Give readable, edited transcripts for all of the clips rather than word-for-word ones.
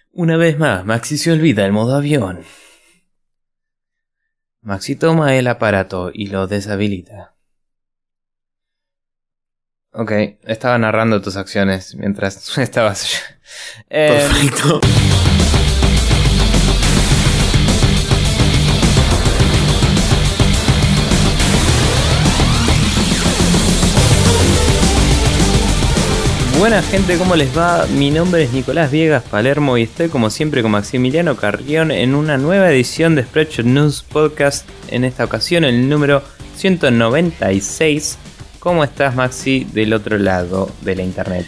Una vez más, Maxi se olvida el modo avión. Maxi toma el aparato y lo deshabilita. Ok, estaba narrando tus acciones mientras estabas... Perfecto. Buena gente, ¿cómo les va? Mi nombre es Nicolás Viegas Palermo y estoy como siempre con Maximiliano Carrión en una nueva edición de Spreadshot News Podcast. En esta ocasión el número 196. ¿Cómo estás, Maxi, del otro lado de la internet?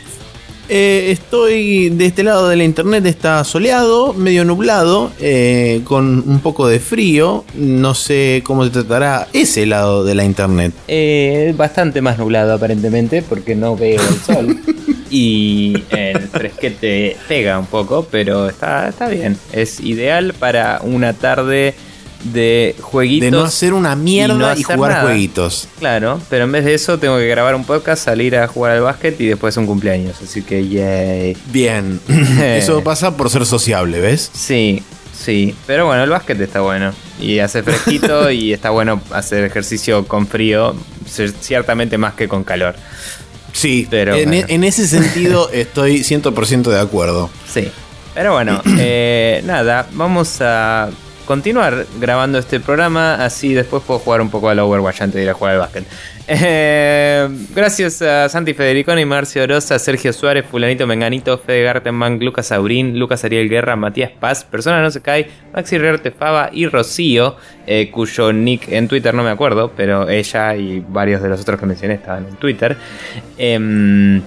Estoy de este lado de la internet, está soleado, medio nublado, con un poco de frío. No sé cómo se tratará ese lado de la internet. Bastante más nublado aparentemente porque no veo el sol. Y el fresquete pega un poco, pero está bien. Es ideal para una tarde de jueguitos. De no hacer una mierda y jugar nada. Jueguitos. Claro, pero en vez de eso tengo que grabar un podcast, salir a jugar al básquet y después un cumpleaños. Así que yay. Bien. Eso pasa por ser sociable, ¿ves? Sí. Pero bueno, el básquet está bueno. Y hace fresquito y está bueno hacer ejercicio con frío. Ciertamente más que con calor. Sí, pero en ese sentido estoy 100% de acuerdo. Sí, pero bueno, nada, vamos a continuar grabando este programa, así después puedo jugar un poco al Overwatch antes de ir a jugar al básquet. Gracias a Santi Federiconi, Marcio Orosa, Sergio Suárez, Fulanito Menganito, Fede Gartenbank, Lucas Aurín, Lucas Ariel Guerra, Matías Paz, Persona No Se Cae, Maxi Riarte Fava y Rocío, cuyo nick en Twitter no me acuerdo, pero ella y varios de los otros que mencioné estaban en Twitter. Ella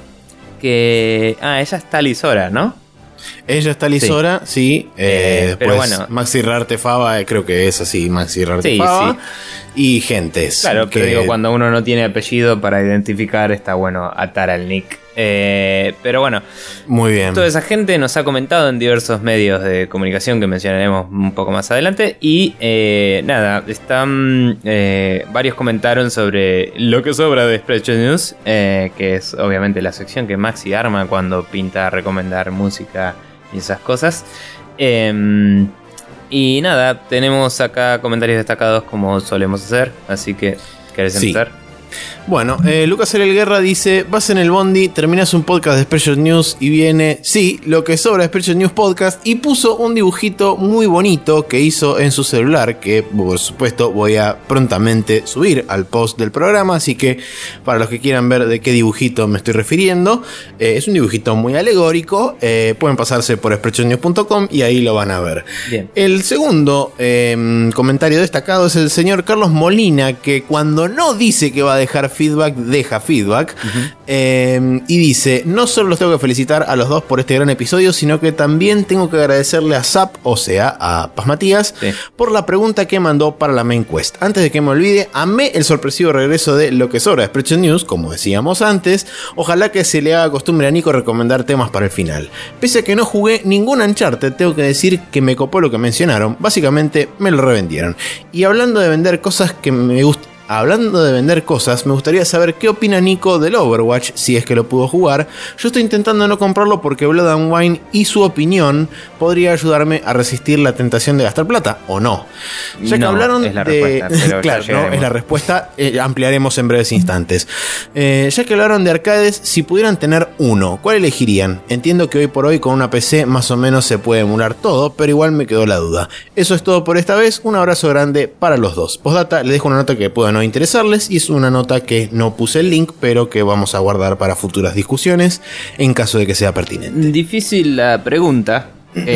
está Lisora, ¿no? Ella está Lisora, sí. Pero pues bueno. Maxi Rarte Fava, creo que es así, Maxi Rarte Fava. Sí. Y gentes. Claro, que digo, cuando uno no tiene apellido para identificar, está bueno atar al nick. Pero bueno. Muy bien. Toda esa gente nos ha comentado en diversos medios de comunicación que mencionaremos un poco más adelante. Y nada, varios comentaron sobre lo que sobra de Spreadshot News, que es obviamente la sección que Maxi arma cuando pinta recomendar música y esas cosas. Y nada, tenemos acá comentarios destacados como solemos hacer, así que ¿querés empezar? Sí. Bueno, Lucas Ariel Guerra dice: vas en el bondi, terminas un podcast de Spreadshot News y viene, sí, lo que sobra de Spreadshot News Podcast, y puso un dibujito muy bonito que hizo en su celular, que por supuesto voy a prontamente subir al post del programa, así que para los que quieran ver de qué dibujito me estoy refiriendo, es un dibujito muy alegórico, pueden pasarse por spreadshotnews.com y ahí lo van a ver. Bien. El segundo comentario destacado es el señor Carlos Molina, que cuando no dice que va a dejar feedback, deja feedback. Y dice: no solo los tengo que felicitar a los dos por este gran episodio, sino que también tengo que agradecerle a Zap, o sea, a Paz Matías, sí, por la pregunta que mandó para la main quest. Antes de que me olvide, amé el sorpresivo regreso de lo que sobra de Spreadshot News, como decíamos antes. Ojalá que se le haga costumbre a Nico recomendar temas para el final. Pese a que no jugué ningún Uncharted, tengo que decir que me copó lo que mencionaron. Básicamente me lo revendieron. Y hablando de vender cosas que me gustan, me gustaría saber qué opina Nico del Overwatch, si es que lo pudo jugar. Yo estoy intentando no comprarlo porque Blood and Wine y su opinión podría ayudarme a resistir la tentación de gastar plata, ¿o no? Ya que hablaron es la respuesta, pero claro, no, es la respuesta, ampliaremos en breves instantes. Ya que hablaron de arcades, si pudieran tener uno, ¿cuál elegirían? Entiendo que hoy por hoy con una PC más o menos se puede emular todo, pero igual me quedó la duda. Eso es todo por esta vez, un abrazo grande para los dos. Postdata, les dejo una nota que pueda no interesarles, y es una nota que no puse el link, pero que vamos a guardar para futuras discusiones en caso de que sea pertinente. Difícil la pregunta.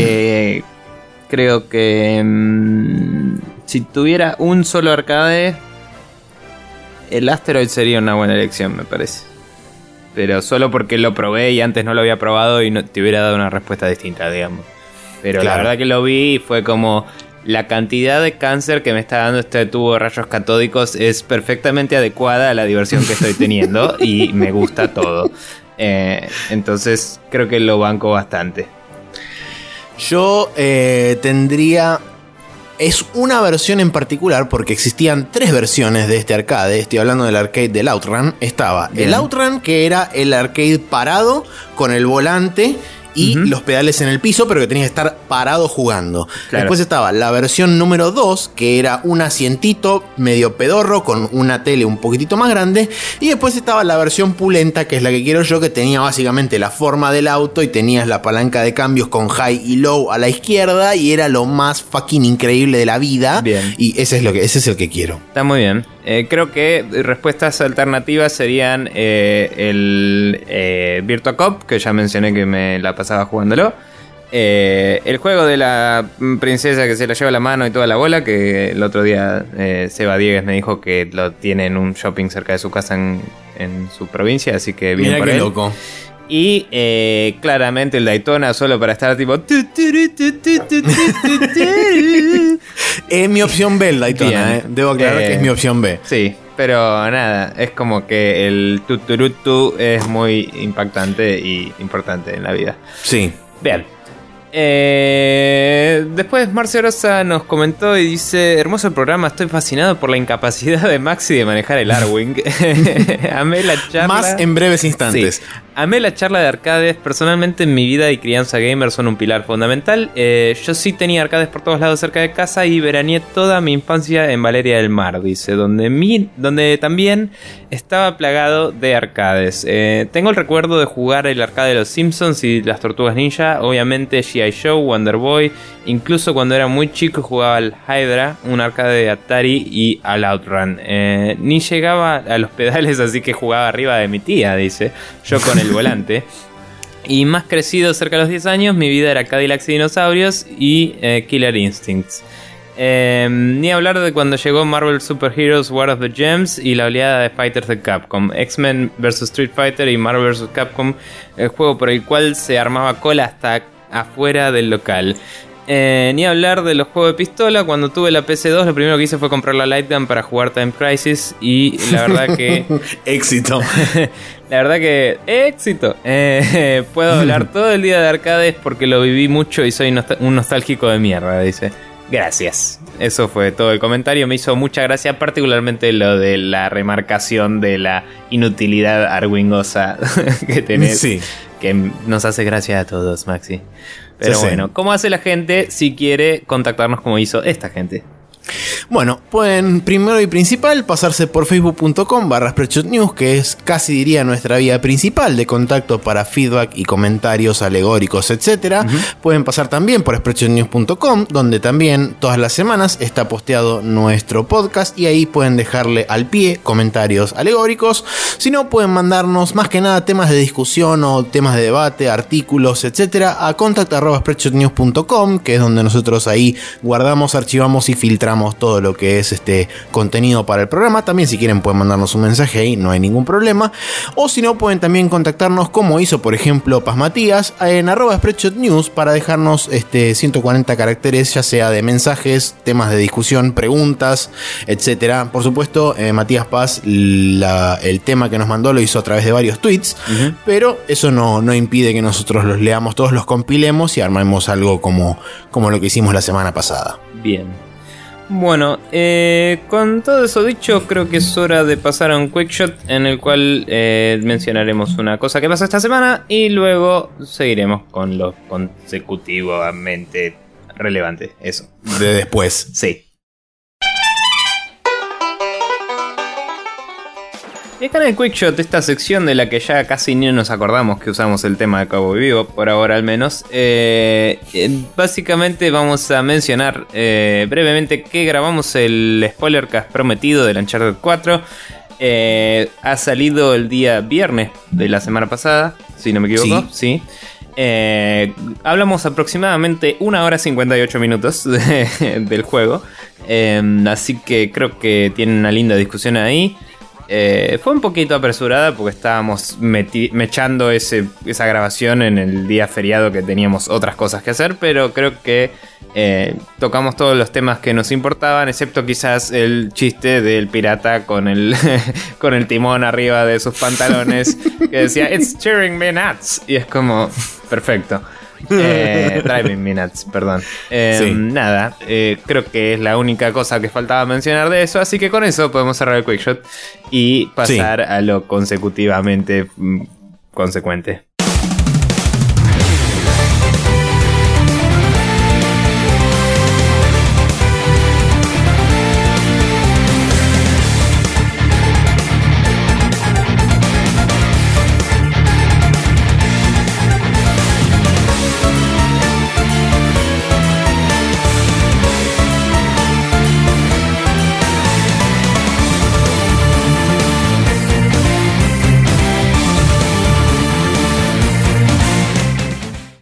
Creo que si tuviera un solo arcade, el Asteroid sería una buena elección, me parece. Pero solo porque lo probé y antes no lo había probado y no te hubiera dado una respuesta distinta, digamos. Pero claro, la verdad que lo vi y fue como: la cantidad de cáncer que me está dando este tubo de rayos catódicos es perfectamente adecuada a la diversión que estoy teniendo y me gusta todo. Entonces creo que lo banco bastante. Yo tendría... Es una versión en particular porque existían 3 versiones de este arcade. Estoy hablando del arcade del Outrun. Estaba el Outrun, que era el arcade parado con el volante y los pedales en el piso, pero que tenías que estar parado jugando. Claro. Después estaba la versión número 2, que era un asientito medio pedorro con una tele un poquitito más grande. Y después estaba la versión pulenta, que es la que quiero yo, que tenía básicamente la forma del auto y tenías la palanca de cambios con high y low a la izquierda y era lo más fucking increíble de la vida. Bien. Y ese es el que quiero. Está muy bien. Creo que respuestas alternativas serían el Virtua Cop, que ya mencioné que me la pasaba jugándolo. El juego de la princesa que se la lleva la mano y toda la bola, que el otro día Seba Diegues me dijo que lo tiene en un shopping cerca de su casa en su provincia, así que bien. Mirá por qué él. loco. Y claramente el Daytona, solo para estar tipo... Es mi opción B el Daytona, Debo aclarar que es mi opción B. Sí, pero nada, es como que el tuturutu es muy impactante y importante en la vida. Sí. Bien. Después Marcio Rosa nos comentó y dice: hermoso programa, estoy fascinado por la incapacidad de Maxi de manejar el Arwing. Amé la charla. Más en breves instantes. Sí. Amé la charla de arcades. Personalmente en mi vida y crianza gamer son un pilar fundamental. Yo sí tenía arcades por todos lados cerca de casa y veraneé toda mi infancia en Valeria del Mar, dice, donde también estaba plagado de arcades. Tengo el recuerdo de jugar el arcade de los Simpsons y las Tortugas Ninja, obviamente G.I. Joe, Wonder Boy, incluso cuando era muy chico jugaba al Hydra, un arcade de Atari, y al Outrun. Ni llegaba a los pedales, así que jugaba arriba de mi tía, dice, yo con el volante. Y más crecido, cerca de los 10 años, mi vida era Cadillacs y dinosaurios y Killer Instincts. Ni hablar de cuando llegó Marvel Super Heroes War of the Gems y la oleada de Fighters de Capcom, X-Men vs Street Fighter y Marvel vs Capcom, el juego por el cual se armaba cola hasta afuera del local. Ni hablar de los juegos de pistola. Cuando tuve la PC2, lo primero que hice fue comprar la Light Gun para jugar Time Crisis. Y la verdad que... éxito. La verdad que... éxito. Puedo hablar todo el día de arcades porque lo viví mucho y soy un nostálgico de mierda, dice. Gracias. Eso fue todo el comentario. Me hizo mucha gracia, particularmente lo de la remarcación de la inutilidad arwingosa que tenés. Sí. Que nos hace gracia a todos, Maxi. Pero bueno, ¿cómo hace la gente si quiere contactarnos como hizo esta gente? Bueno, pueden primero y principal pasarse por facebook.com/SpreadshotNews, que es casi diría nuestra vía principal de contacto para feedback y comentarios alegóricos, etc. Pueden pasar también por SpreadshotNews.com, donde también todas las semanas está posteado nuestro podcast y ahí pueden dejarle al pie comentarios alegóricos. Si no, pueden mandarnos más que nada temas de discusión o temas de debate, artículos, etc. a contact@SpreadshotNews.com, que es donde nosotros ahí guardamos, archivamos y filtramos todo lo que es este contenido para el programa. También si quieren pueden mandarnos un mensaje ahí, no hay ningún problema. O si no, pueden también contactarnos como hizo por ejemplo Paz Matías en @SpreadshotNews para dejarnos 140 caracteres, ya sea de mensajes, temas de discusión, preguntas, etcétera. Por supuesto, Matías Paz el tema que nos mandó lo hizo a través de varios tweets, pero eso no impide que nosotros los leamos todos, los compilemos y armemos algo como lo que hicimos la semana pasada. Bien. Bueno, con todo eso dicho, creo que es hora de pasar a un quick shot en el cual mencionaremos una cosa que pasó esta semana y luego seguiremos con lo consecutivamente relevante. Eso. De después. Sí. Y acá en el Quick Shot, esta sección de la que ya casi ni nos acordamos que usamos el tema de Cowboy Vivo, por ahora al menos, básicamente vamos a mencionar brevemente que grabamos el Spoilercast prometido del Uncharted 4. Ha salido el día viernes de la semana pasada, si no me equivoco. Sí. Hablamos aproximadamente 1 hora 58 minutos del juego, así que creo que tienen una linda discusión ahí. Fue un poquito apresurada porque estábamos mechando esa grabación en el día feriado que teníamos otras cosas que hacer, pero creo que tocamos todos los temas que nos importaban, excepto quizás el chiste del pirata con el timón arriba de sus pantalones que decía "It's cheering me nuts", y es como perfecto. Driving me nuts, perdón. Nada, creo que es la única cosa que faltaba mencionar de eso, así que con eso podemos cerrar el Quick Shot y pasar a lo consecutivamente consecuente.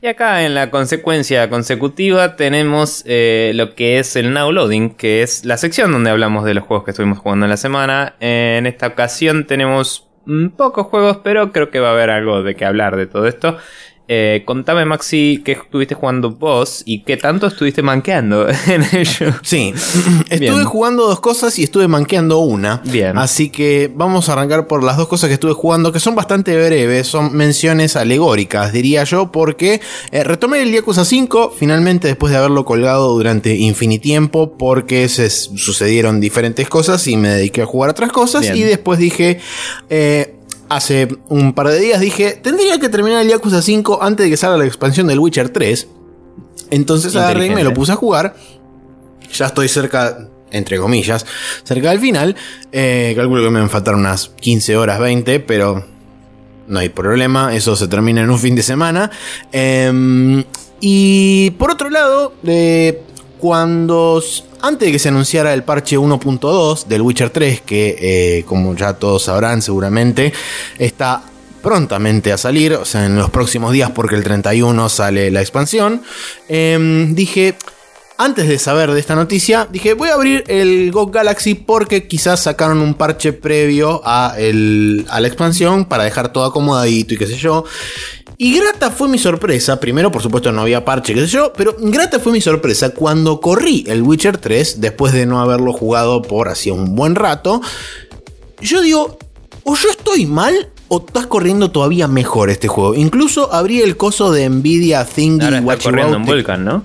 Y acá en la consecuencia consecutiva tenemos lo que es el Now Loading, que es la sección donde hablamos de los juegos que estuvimos jugando en la semana. En esta ocasión tenemos pocos juegos, pero creo que va a haber algo de qué hablar de todo esto. Contame, Maxi, qué estuviste jugando vos y qué tanto estuviste manqueando en ello. Sí, estuve jugando 2 cosas y estuve manqueando una. Bien. Así que vamos a arrancar por las 2 cosas que estuve jugando, que son bastante breves, son menciones alegóricas, diría yo, porque retomé el Yakuza 5, finalmente después de haberlo colgado durante infinitiempo, porque sucedieron diferentes cosas y me dediqué a jugar otras cosas. Bien. Y después dije... hace un par de días dije, tendría que terminar el Yakuza 5 antes de que salga la expansión del Witcher 3. Entonces agarré y me lo puse a jugar. Ya estoy cerca, entre comillas, cerca del final. Calculo que me van a faltar unas 15 horas, 20, pero no hay problema. Eso se termina en un fin de semana. Y por otro lado, antes de que se anunciara el parche 1.2 del Witcher 3, que como ya todos sabrán seguramente, está prontamente a salir, o sea, en los próximos días, porque el 31 sale la expansión, dije, antes de saber de esta noticia, dije, voy a abrir el GOG Galaxy porque quizás sacaron un parche previo a la expansión para dejar todo acomodadito y qué sé yo. Y grata fue mi sorpresa, primero por supuesto no había parche, qué sé yo, pero grata fue mi sorpresa cuando corrí el Witcher 3, después de no haberlo jugado por hacía un buen rato. Yo digo, o yo estoy mal o estás corriendo todavía mejor este juego. Incluso abrí el coso de Nvidia Thingy. Ahora está corriendo en Vulkan, ¿no?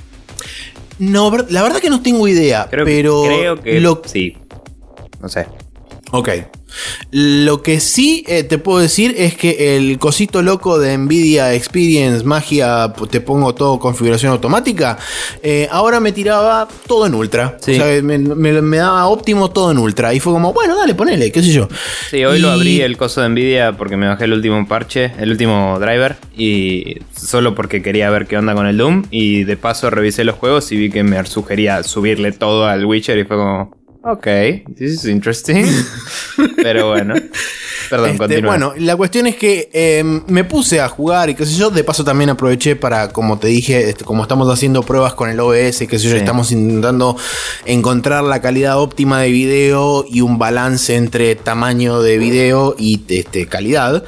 No, la verdad que no tengo idea, creo que sí, no sé. Ok. Lo que sí te puedo decir es que el cosito loco de Nvidia Experience Magia, te pongo todo configuración automática, ahora me tiraba todo en ultra. Sí. O sea, me daba óptimo todo en ultra. Y fue como, bueno, dale, ponele, qué sé yo. Sí, hoy lo abrí el coso de Nvidia porque me bajé el último parche, el último driver, y solo porque quería ver qué onda con el Doom. Y de paso revisé los juegos y vi que me sugería subirle todo al Witcher y fue como... Ok, this is interesting. Pero bueno, perdón, continúa. Bueno, la cuestión es que me puse a jugar y qué sé yo. De paso también aproveché para, como te dije, como estamos haciendo pruebas con el OBS, qué sé yo, estamos intentando encontrar la calidad óptima de video y un balance entre tamaño de video y calidad.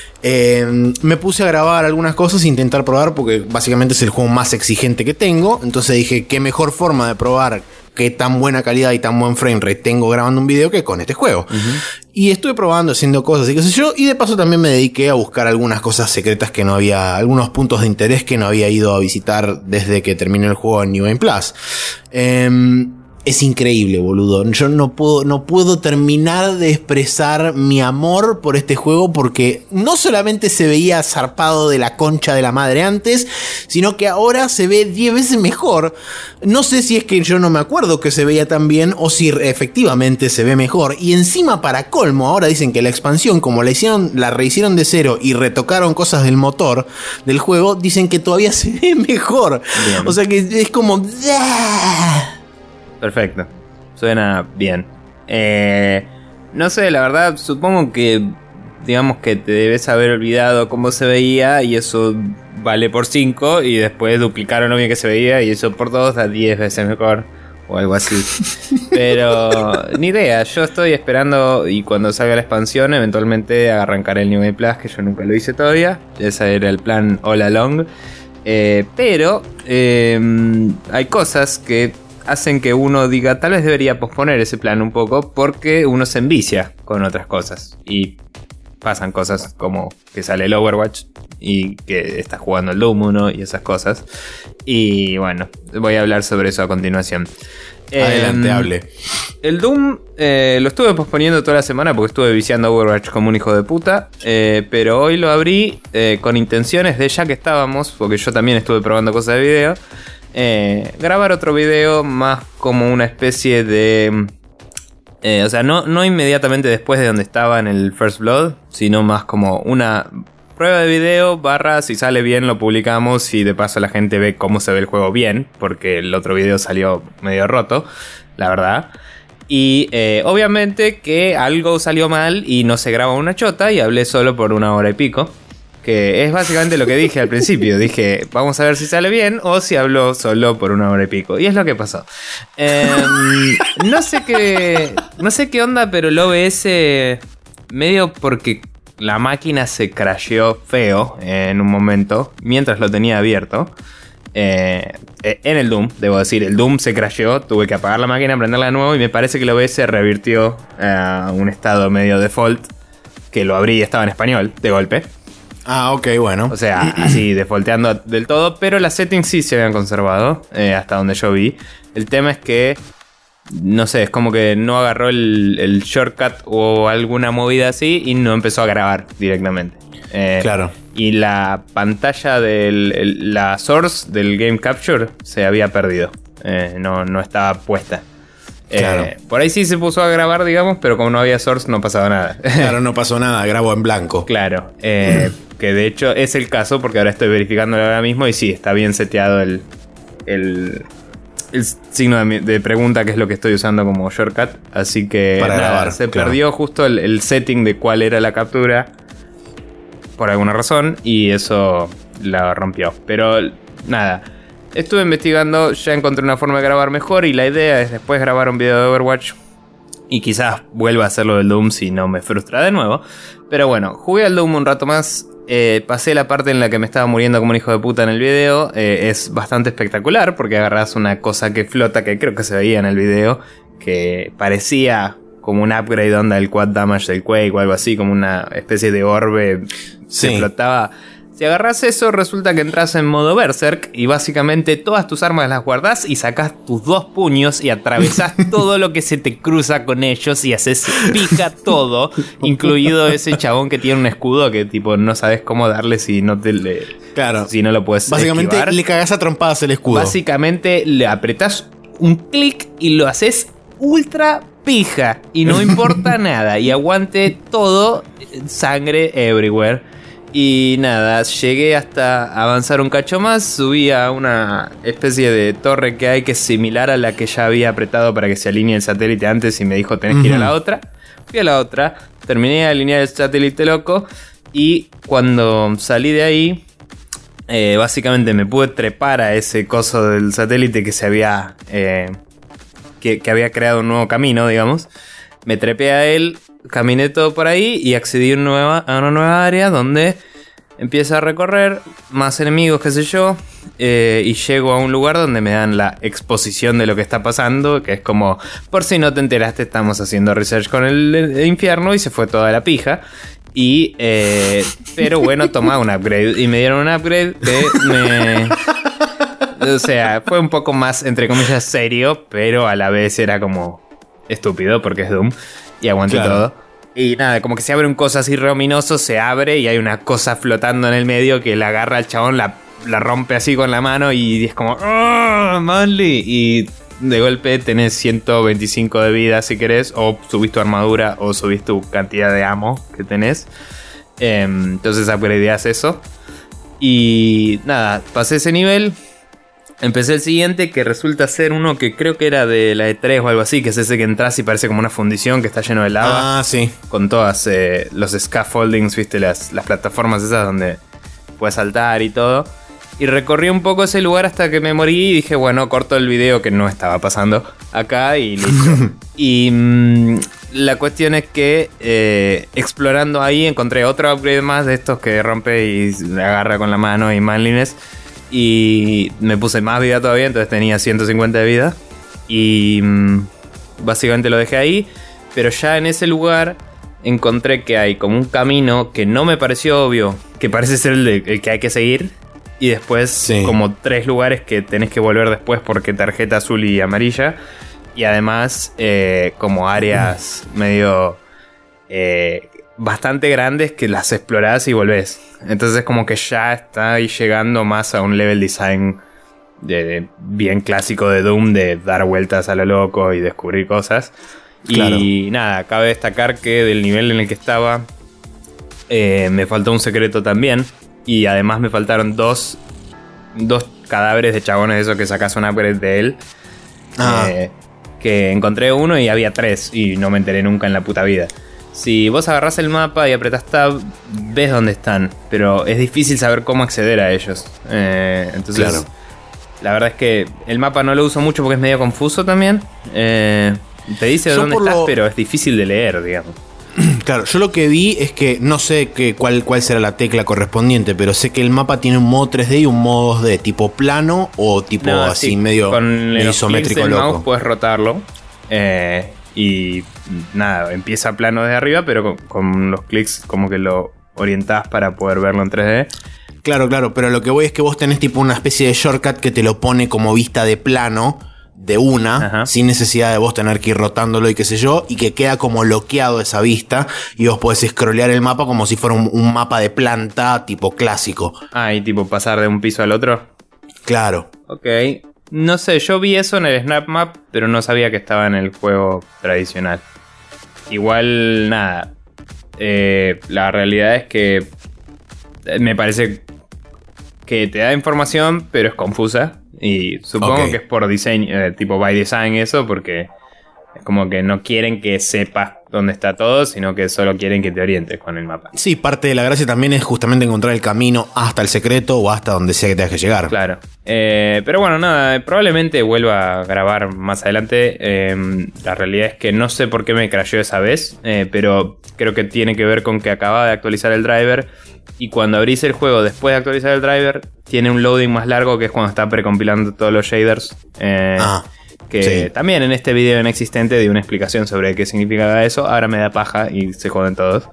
Me puse a grabar algunas cosas e intentar probar porque básicamente es el juego más exigente que tengo. Entonces dije, qué mejor forma de probar qué tan buena calidad y tan buen frame rate tengo grabando un video que con este juego. Y estuve probando, haciendo cosas y qué sé yo. Y de paso también me dediqué a buscar algunas cosas secretas que no había, algunos puntos de interés que no había ido a visitar desde que terminé el juego en New Game Plus. Es increíble, boludo. Yo no puedo terminar de expresar mi amor por este juego porque no solamente se veía zarpado de la concha de la madre antes, sino que ahora se ve 10 veces mejor. No sé si es que yo no me acuerdo que se veía tan bien o si efectivamente se ve mejor. Y encima, para colmo, ahora dicen que la expansión, como la rehicieron de cero y retocaron cosas del motor del juego, dicen que todavía se ve mejor. Bien. O sea que es como... Perfecto, suena bien. No sé, la verdad, supongo que digamos que te debes haber olvidado cómo se veía y eso vale por 5 y después duplicaron lo bien que se veía y eso por 2 da 10 veces mejor o algo así. Pero ni idea, yo estoy esperando y cuando salga la expansión eventualmente arrancaré el New Game Plus, que yo nunca lo hice todavía. Ese era el plan all along. Pero hay cosas que hacen que uno diga, tal vez debería posponer ese plan un poco porque uno se envicia con otras cosas y pasan cosas como que sale el Overwatch y que está jugando el Doom 1 y esas cosas. Y bueno, voy a hablar sobre eso a continuación. Adelante, hable. El Doom lo estuve posponiendo toda la semana porque estuve viciando Overwatch como un hijo de puta. Pero hoy lo abrí con intenciones de, ya que estábamos, porque yo también estuve probando cosas de video, grabar otro video más como una especie de... o sea, no inmediatamente después de donde estaba en el First Blood, sino más como una prueba de video / si sale bien lo publicamos y de paso la gente ve cómo se ve el juego bien, porque el otro video salió medio roto, la verdad. Y obviamente que algo salió mal y no se graba una chota y hablé solo por 1 hora y pico. Que es básicamente lo que dije al principio. Dije, vamos a ver si sale bien o si hablo solo por 1 hora y pico. Y es lo que pasó. No sé qué onda, pero el OBS medio porque la máquina se crasheó feo en un momento mientras lo tenía abierto. En el Doom, debo decir, el Doom se crasheó. Tuve que apagar la máquina, prenderla de nuevo y me parece que el OBS revirtió a un estado medio default. Que lo abrí y estaba en español de golpe. Ah, ok, bueno. O sea, así defaulteando del todo. Pero las settings sí se habían conservado, hasta donde yo vi. El tema es que, no sé, es como que no agarró el shortcut o alguna movida así y no empezó a grabar directamente. Claro. Y la pantalla la source del Game Capture se había perdido. No estaba puesta. Claro. Por ahí sí se puso a grabar, digamos, pero como no había source no pasaba nada. Claro, no pasó nada, grabó en blanco. Claro, que de hecho es el caso porque ahora estoy verificándolo ahora mismo y sí, está bien seteado el signo de pregunta, que es lo que estoy usando como shortcut. Así que para grabar, se claro. perdió justo el setting de cuál era la captura por alguna razón y eso la rompió. Pero nada, estuve investigando, ya encontré una forma de grabar mejor y la idea es después grabar un video de Overwatch y quizás vuelva a hacerlo del Doom si no me frustra de nuevo. Pero bueno, jugué al Doom un rato más. Pasé la parte en la que me estaba muriendo como un hijo de puta en el video. Es bastante espectacular porque agarrás una cosa que flota, que creo que se veía en el video, que parecía como un upgrade onda del quad damage del Quake o algo así, como una especie de orbe que flotaba. Si agarras eso, resulta que entras en modo Berserk y básicamente todas tus armas las guardás y sacás tus 2 puños y atravesás todo lo que se te cruza con ellos y haces pica todo, incluido ese chabón que tiene un escudo que tipo no sabes cómo darle si no te claro. si no lo puedes básicamente esquivar. Le cagás a trompadas el escudo. Básicamente le apretás un clic y lo haces ultra pija y no importa nada y aguante todo, sangre everywhere. Y nada, llegué hasta avanzar un cacho más, subí a una especie de torre que hay que es similar a la que ya había apretado para que se alinee el satélite antes y me dijo tenés que ir a la otra. Fui a la otra, terminé de alinear el satélite loco y cuando salí de ahí, básicamente me pude trepar a ese coso del satélite que se había, que había creado un nuevo camino, digamos. Me trepé a él, caminé todo por ahí y accedí a una nueva área donde empiezo a recorrer más enemigos, qué sé yo, y llego a un lugar donde me dan la exposición de lo que está pasando, que es como, por si no te enteraste, estamos haciendo research con el infierno y se fue toda la pija. Y, pero bueno, toma un upgrade y me dieron un upgrade que o sea, fue un poco más, entre comillas, serio, pero a la vez era como estúpido porque es Doom y aguante todo. Y nada, como que se abre un coso así re ominoso, se abre y hay una cosa flotando en el medio que la agarra al chabón, la rompe así con la mano y es como ¡oh, manly! Y de golpe tenés 125 de vida si querés, o subís tu armadura o subís tu cantidad de ammo que tenés. Entonces upgradeás eso. Y nada, pasé ese nivel. Empecé el siguiente, que resulta ser uno que creo que era de la E3 o algo así, que es ese que entras y parece como una fundición que está lleno de lava. Ah, sí. Con todas los scaffoldings, viste, las plataformas esas donde puedes saltar y todo. Y recorrí un poco ese lugar hasta que me morí y dije, bueno, corto el video que no estaba pasando acá y listo. Y la cuestión es que explorando ahí encontré otro upgrade más de estos que rompe y agarra con la mano y manliness. Y me puse más vida todavía, entonces tenía 150 de vida. Y básicamente lo dejé ahí. Pero ya en ese lugar encontré que hay como un camino que no me pareció obvio, que parece ser el que hay que seguir. Y después como 3 lugares que tenés que volver después porque tarjeta azul y amarilla. Y además como áreas medio bastante grandes que las explorás y volvés. Entonces como que ya está ahí llegando más a un level design de bien clásico de Doom, de dar vueltas a lo loco y descubrir cosas. Claro. Y nada, cabe destacar que del nivel en el que estaba me faltó un secreto también. Y además me faltaron dos cadáveres de chabones de esos que sacas un upgrade de él. Que encontré uno y había 3 y no me enteré nunca en la puta vida. si vos agarrás el mapa y apretás Tab, ves dónde están, pero es difícil saber cómo acceder a ellos. Entonces, claro. La verdad es que el mapa no lo uso mucho porque es medio confuso también. Te dice de dónde estás, pero es difícil de leer, digamos. Claro, yo lo que vi es que no sé cuál será la tecla correspondiente, pero sé que el mapa tiene un modo 3D y un modo 2D, tipo plano o tipo así sí, medio con isométrico el loco. Mouse puedes rotarlo y nada, empieza plano desde arriba, pero con los clics como que lo orientás para poder verlo en 3D. Claro, pero lo que voy es que vos tenés tipo una especie de shortcut que te lo pone como vista de plano de una, ajá, sin necesidad de vos tener que ir rotándolo y qué sé yo, y que queda como bloqueado esa vista y vos podés scrollear el mapa como si fuera un mapa de planta tipo clásico. Ah, y tipo pasar de un piso al otro. Claro. Ok. No sé, yo vi eso en el Snap Map, pero no sabía que estaba en el juego tradicional. Igual, nada. La realidad es que me parece que te da información, pero es confusa. Y supongo que es por diseño, tipo by design eso, porque es como que no quieren que sepas dónde está todo, sino que solo quieren que te orientes con el mapa. Sí, parte de la gracia también es justamente encontrar el camino hasta el secreto o hasta donde sea que tengas que llegar. Claro. Pero bueno, nada, probablemente vuelva a grabar más adelante. La realidad es que no sé por qué me crasheó esa vez, pero creo que tiene que ver con que acababa de actualizar el driver. Y cuando abrís el juego después de actualizar el driver, tiene un loading más largo, que es cuando está precompilando todos los shaders. Que sí, también en este video inexistente di una explicación sobre qué significaba eso. Ahora me da paja y se joden todos.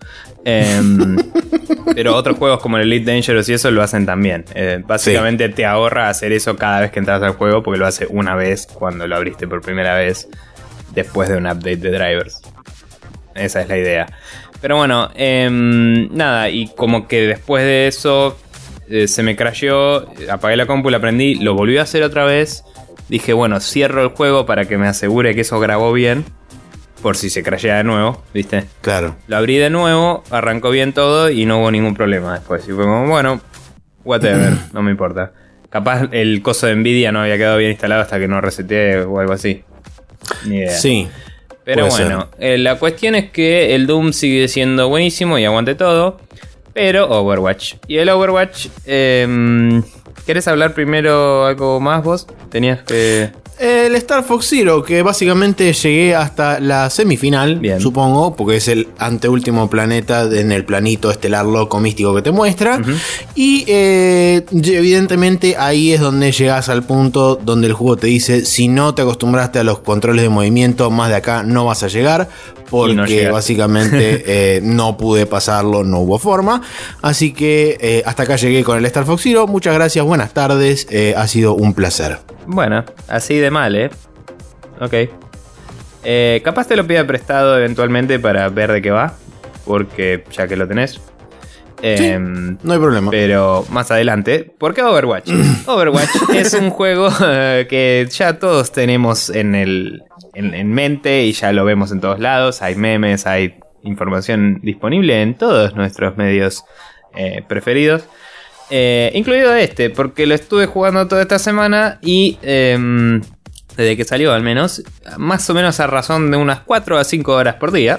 Pero otros juegos como el Elite Dangerous y eso lo hacen también. Básicamente te ahorra hacer eso cada vez que entras al juego, porque lo hace una vez cuando lo abriste por primera vez después de un update de drivers. Esa es la idea. Pero bueno, nada, y como que después de eso se me crasheó, apagué la compu, la prendí, lo volví a hacer otra vez. Dije, bueno, cierro el juego para que me asegure que eso grabó bien, por si se crashea de nuevo, ¿viste? Claro. Lo abrí de nuevo, arrancó bien todo y no hubo ningún problema después. Y fue como, bueno, whatever, no me importa. Capaz el coso de Nvidia no había quedado bien instalado hasta que no reseteé o algo así. Ni idea. Sí. Pero bueno, la cuestión es que el Doom sigue siendo buenísimo y aguante todo. Pero Overwatch. Y el Overwatch... ¿querés hablar primero algo más vos? Tenías que... El Star Fox Zero, que básicamente llegué hasta la semifinal, bien, supongo, porque es el anteúltimo planeta en el planito estelar loco místico que te muestra. Uh-huh. Y evidentemente ahí es donde llegas al punto donde el juego te dice: si no te acostumbraste a los controles de movimiento, más de acá no vas a llegar. Porque no básicamente no pude pasarlo, no hubo forma. Así que hasta acá llegué con el Star Fox Zero. Muchas gracias, buenas tardes. Ha sido un placer. Bueno, así de mal, Ok. Capaz te lo pida prestado eventualmente para ver de qué va, porque ya que lo tenés. Sí, no hay problema. Pero más adelante. ¿Por qué Overwatch? Overwatch es un juego que ya todos tenemos en mente y ya lo vemos en todos lados. Hay memes, hay información disponible en todos nuestros medios preferidos. Incluido porque lo estuve jugando toda esta semana y desde que salió al menos, más o menos a razón de unas 4 a 5 horas por día.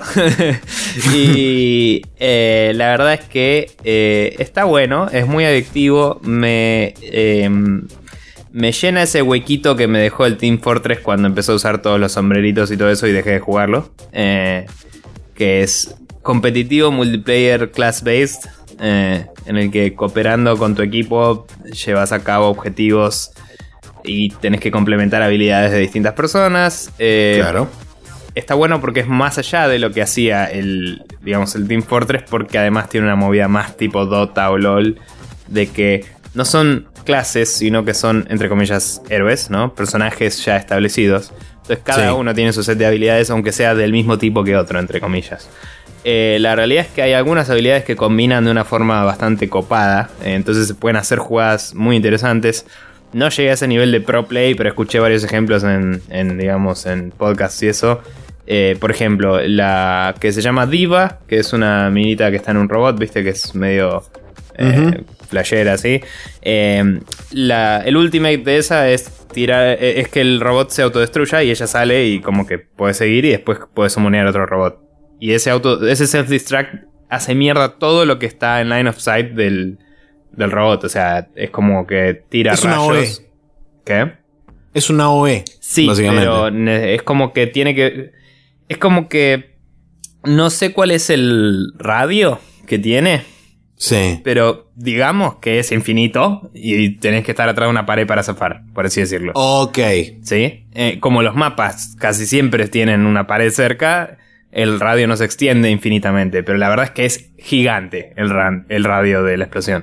Y la verdad es que está bueno, es muy adictivo, me llena ese huequito que me dejó el Team Fortress cuando empezó a usar todos los sombreritos y todo eso y dejé de jugarlo. Que es competitivo, multiplayer, class-based. En el que cooperando con tu equipo llevas a cabo objetivos y tenés que complementar habilidades de distintas personas. Claro. Está bueno porque es más allá de lo que hacía el Team Fortress, porque además tiene una movida más tipo Dota o LOL, de que no son clases, sino que son, entre comillas, héroes, ¿no? Personajes ya establecidos. Entonces cada uno tiene su set de habilidades, aunque sea del mismo tipo que otro, entre comillas. La realidad es que hay algunas habilidades que combinan de una forma bastante copada, entonces se pueden hacer jugadas muy interesantes. No llegué a ese nivel de pro play, pero escuché varios ejemplos en podcasts y eso. Por ejemplo, la que se llama Diva, que es una minita que está en un robot, viste, que es medio flashera así. El ultimate de esa es que el robot se autodestruya y ella sale y como que puede seguir y después puede summonear otro robot. Y ese self-destruct hace mierda todo lo que está en line of sight del robot. O sea, es como que tira es rayos. Una OE. ¿Qué? Es una OE. Sí, pero es como que tiene que... Es como que... No sé cuál es el radio que tiene. Sí. Pero digamos que es infinito y tenés que estar atrás de una pared para zafar, por así decirlo. Ok. ¿Sí? Como los mapas casi siempre tienen una pared cerca, el radio no se extiende infinitamente. Pero la verdad es que es gigante el radio de la explosión.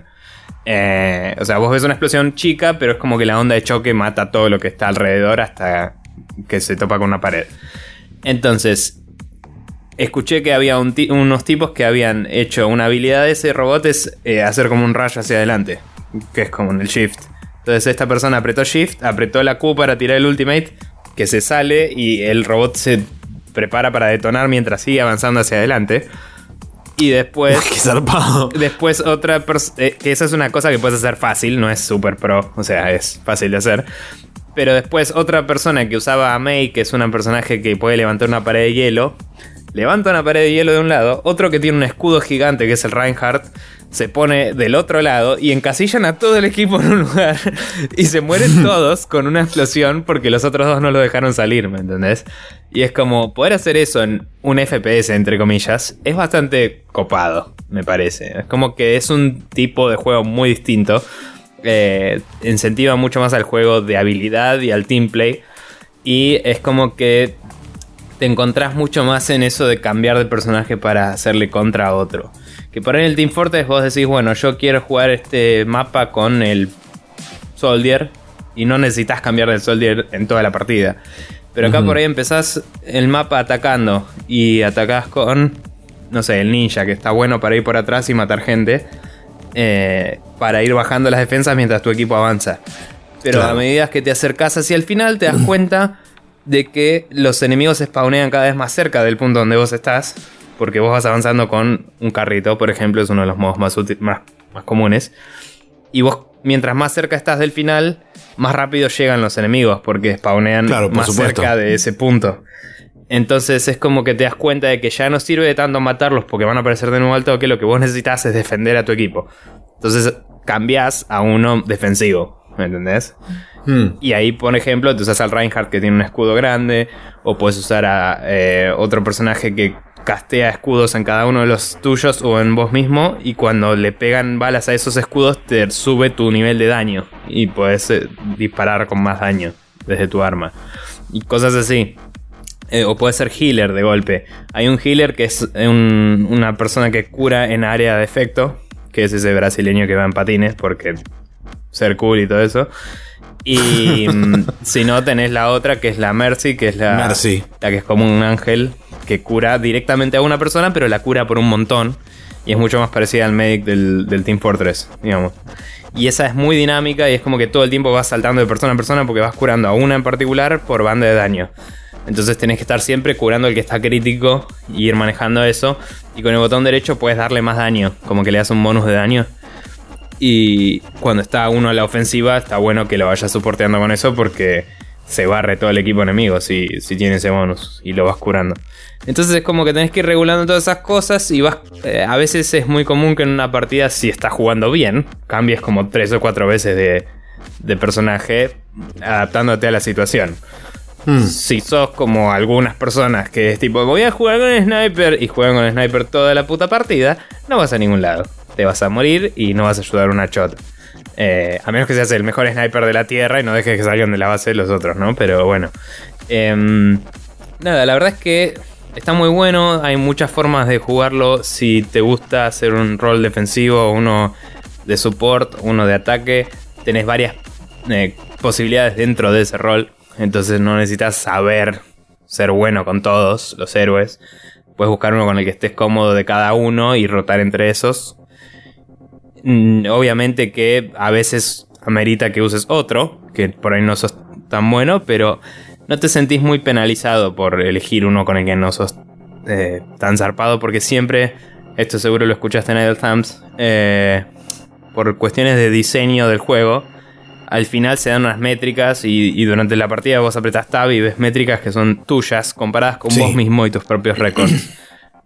O sea, vos ves una explosión chica, pero es como que la onda de choque mata todo lo que está alrededor hasta que se topa con una pared. Entonces, escuché que había unos tipos que habían hecho una habilidad de ese robot, es hacer como un rayo hacia adelante, que es como en el shift. Entonces esta persona apretó shift, apretó la Q para tirar el ultimate, que se sale y el robot se prepara para detonar mientras sigue avanzando hacia adelante. Y después... ¡Qué zarpado! Después otra persona... que esa es una cosa que puedes hacer fácil, no es super pro, o sea, es fácil de hacer. Pero después otra persona que usaba a Mei, que es un personaje que puede levantar una pared de hielo, levanta una pared de hielo de un lado, otro que tiene un escudo gigante, que es el Reinhardt, se pone del otro lado y encasillan a todo el equipo en un lugar y se mueren todos con una explosión porque los otros dos no lo dejaron salir, ¿me entendés? Y es como, poder hacer eso en un FPS, entre comillas, es bastante copado, me parece. Es como que es un tipo de juego muy distinto. Incentiva mucho más al juego de habilidad y al team play. Y es como que te encontrás mucho más en eso de cambiar de personaje para hacerle contra a otro. Que por ahí en el Team Fortress vos decís, bueno, yo quiero jugar este mapa con el Soldier y no necesitas cambiar del Soldier en toda la partida. Pero acá por ahí empezás el mapa atacando y atacás con, no sé, el ninja, que está bueno para ir por atrás y matar gente, para ir bajando las defensas mientras tu equipo avanza. Pero claro, a medida que te acercás hacia el final te das cuenta de que los enemigos se spawnean cada vez más cerca del punto donde vos estás, porque vos vas avanzando con un carrito, por ejemplo, es uno de los modos más comunes. Y vos, mientras más cerca estás del final, más rápido llegan los enemigos, porque spawnean más cerca de ese punto. Entonces es como que te das cuenta de que ya no sirve de tanto matarlos porque van a aparecer de nuevo al toque. Lo que vos necesitas es defender a tu equipo. Entonces cambiás a uno defensivo, ¿me entendés? Y ahí, por ejemplo, te usas al Reinhardt, que tiene un escudo grande, o puedes usar a otro personaje que castea escudos en cada uno de los tuyos o en vos mismo, y cuando le pegan balas a esos escudos te sube tu nivel de daño y puedes disparar con más daño desde tu arma y cosas así. O puede ser healer de golpe. Hay un healer que es una persona que cura en área de efecto, que es ese brasileño que va en patines porque ser cool y todo eso. Y si no, tenés la otra, que es la Mercy, que es la que es como un ángel que cura directamente a una persona, pero la cura por un montón. Y es mucho más parecida al Medic del Team Fortress, digamos. Y esa es muy dinámica y es como que todo el tiempo vas saltando de persona a persona porque vas curando a una en particular por banda de daño. Entonces tenés que estar siempre curando el que está crítico y ir manejando eso. Y con el botón derecho puedes darle más daño, como que le das un bonus de daño. Y cuando está uno a la ofensiva, está bueno que lo vayas soporteando con eso porque se barre todo el equipo enemigo si tiene ese bonus y lo vas curando. Entonces es como que tenés que ir regulando todas esas cosas y vas. A veces es muy común que en una partida, si estás jugando bien, cambies como 3 o 4 veces de personaje adaptándote a la situación. Si sos como algunas personas que es tipo, voy a jugar con el sniper y juegan con el sniper toda la puta partida, no vas a ningún lado. Te vas a morir y no vas a ayudar a una shot. A menos que seas el mejor sniper de la tierra y no dejes que salgan de la base los otros, ¿no? Pero bueno. Nada, la verdad es que está muy bueno. Hay muchas formas de jugarlo. Si te gusta hacer un rol defensivo, uno de support, uno de ataque, tenés varias posibilidades dentro de ese rol. Entonces no necesitas saber ser bueno con todos los héroes. Puedes buscar uno con el que estés cómodo de cada uno y rotar entre esos. Obviamente que a veces amerita que uses otro, que por ahí no sos tan bueno, pero no te sentís muy penalizado por elegir uno con el que no sos tan zarpado, porque siempre, esto seguro lo escuchaste en Idle Thumbs, por cuestiones de diseño del juego, al final se dan unas métricas y durante la partida vos apretás tab y ves métricas que son tuyas comparadas con vos mismo y tus propios récords.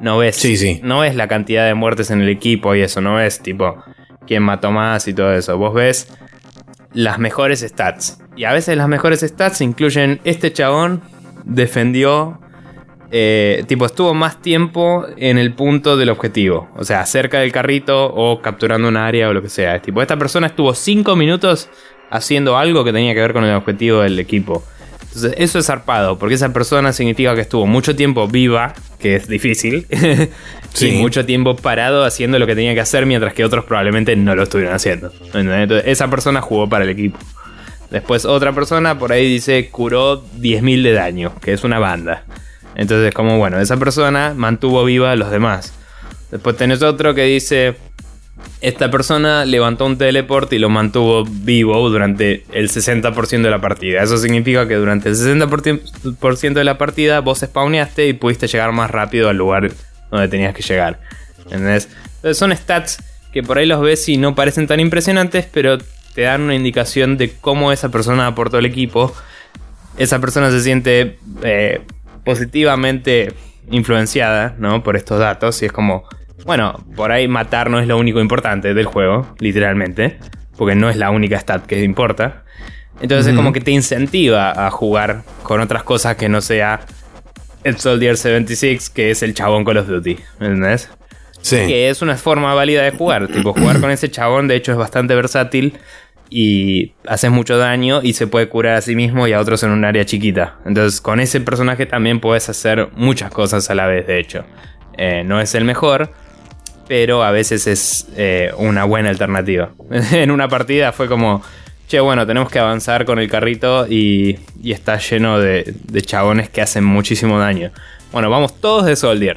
no ves, Sí. no ves la cantidad de muertes en el equipo y eso, no ves tipo quién mató más y todo eso. Vos ves las mejores stats. Y a veces las mejores stats incluyen este chabón defendió, tipo estuvo más tiempo en el punto del objetivo. O sea, cerca del carrito o capturando una área o lo que sea. Es tipo, esta persona estuvo 5 minutos haciendo algo que tenía que ver con el objetivo del equipo. Entonces eso es zarpado, porque esa persona significa que estuvo mucho tiempo viva, que es difícil, Sí. y mucho tiempo parado haciendo lo que tenía que hacer, mientras que otros probablemente no lo estuvieran haciendo. Entonces esa persona jugó para el equipo. Después otra persona por ahí dice curó 10.000 de daño, que es una banda. Entonces como bueno, esa persona mantuvo viva a los demás. Después tenés otro que dice... Esta persona levantó un teleport y lo mantuvo vivo durante el 60% de la partida. Eso significa que durante el 60% de la partida vos spawneaste y pudiste llegar más rápido al lugar donde tenías que llegar. ¿Entendés? Entonces son stats que por ahí los ves y no parecen tan impresionantes, pero te dan una indicación de cómo esa persona aportó al equipo. Esa persona se siente positivamente influenciada, ¿no? Por estos datos y es como... Bueno, por ahí matar no es lo único importante del juego, literalmente, porque no es la única stat que importa. Entonces es como que te incentiva a jugar con otras cosas que no sea el Soldier 76, que es el chabón Call of Duty, ¿entendés? Sí. Que es una forma válida de jugar. Tipo, jugar con ese chabón, de hecho, es bastante versátil y haces mucho daño y se puede curar a sí mismo y a otros en un área chiquita. Entonces, con ese personaje también puedes hacer muchas cosas a la vez, de hecho. No es el mejor, pero a veces es una buena alternativa. En una partida fue como, che, bueno, tenemos que avanzar con el carrito y está lleno de chabones que hacen muchísimo daño. Bueno, vamos todos de Soldier.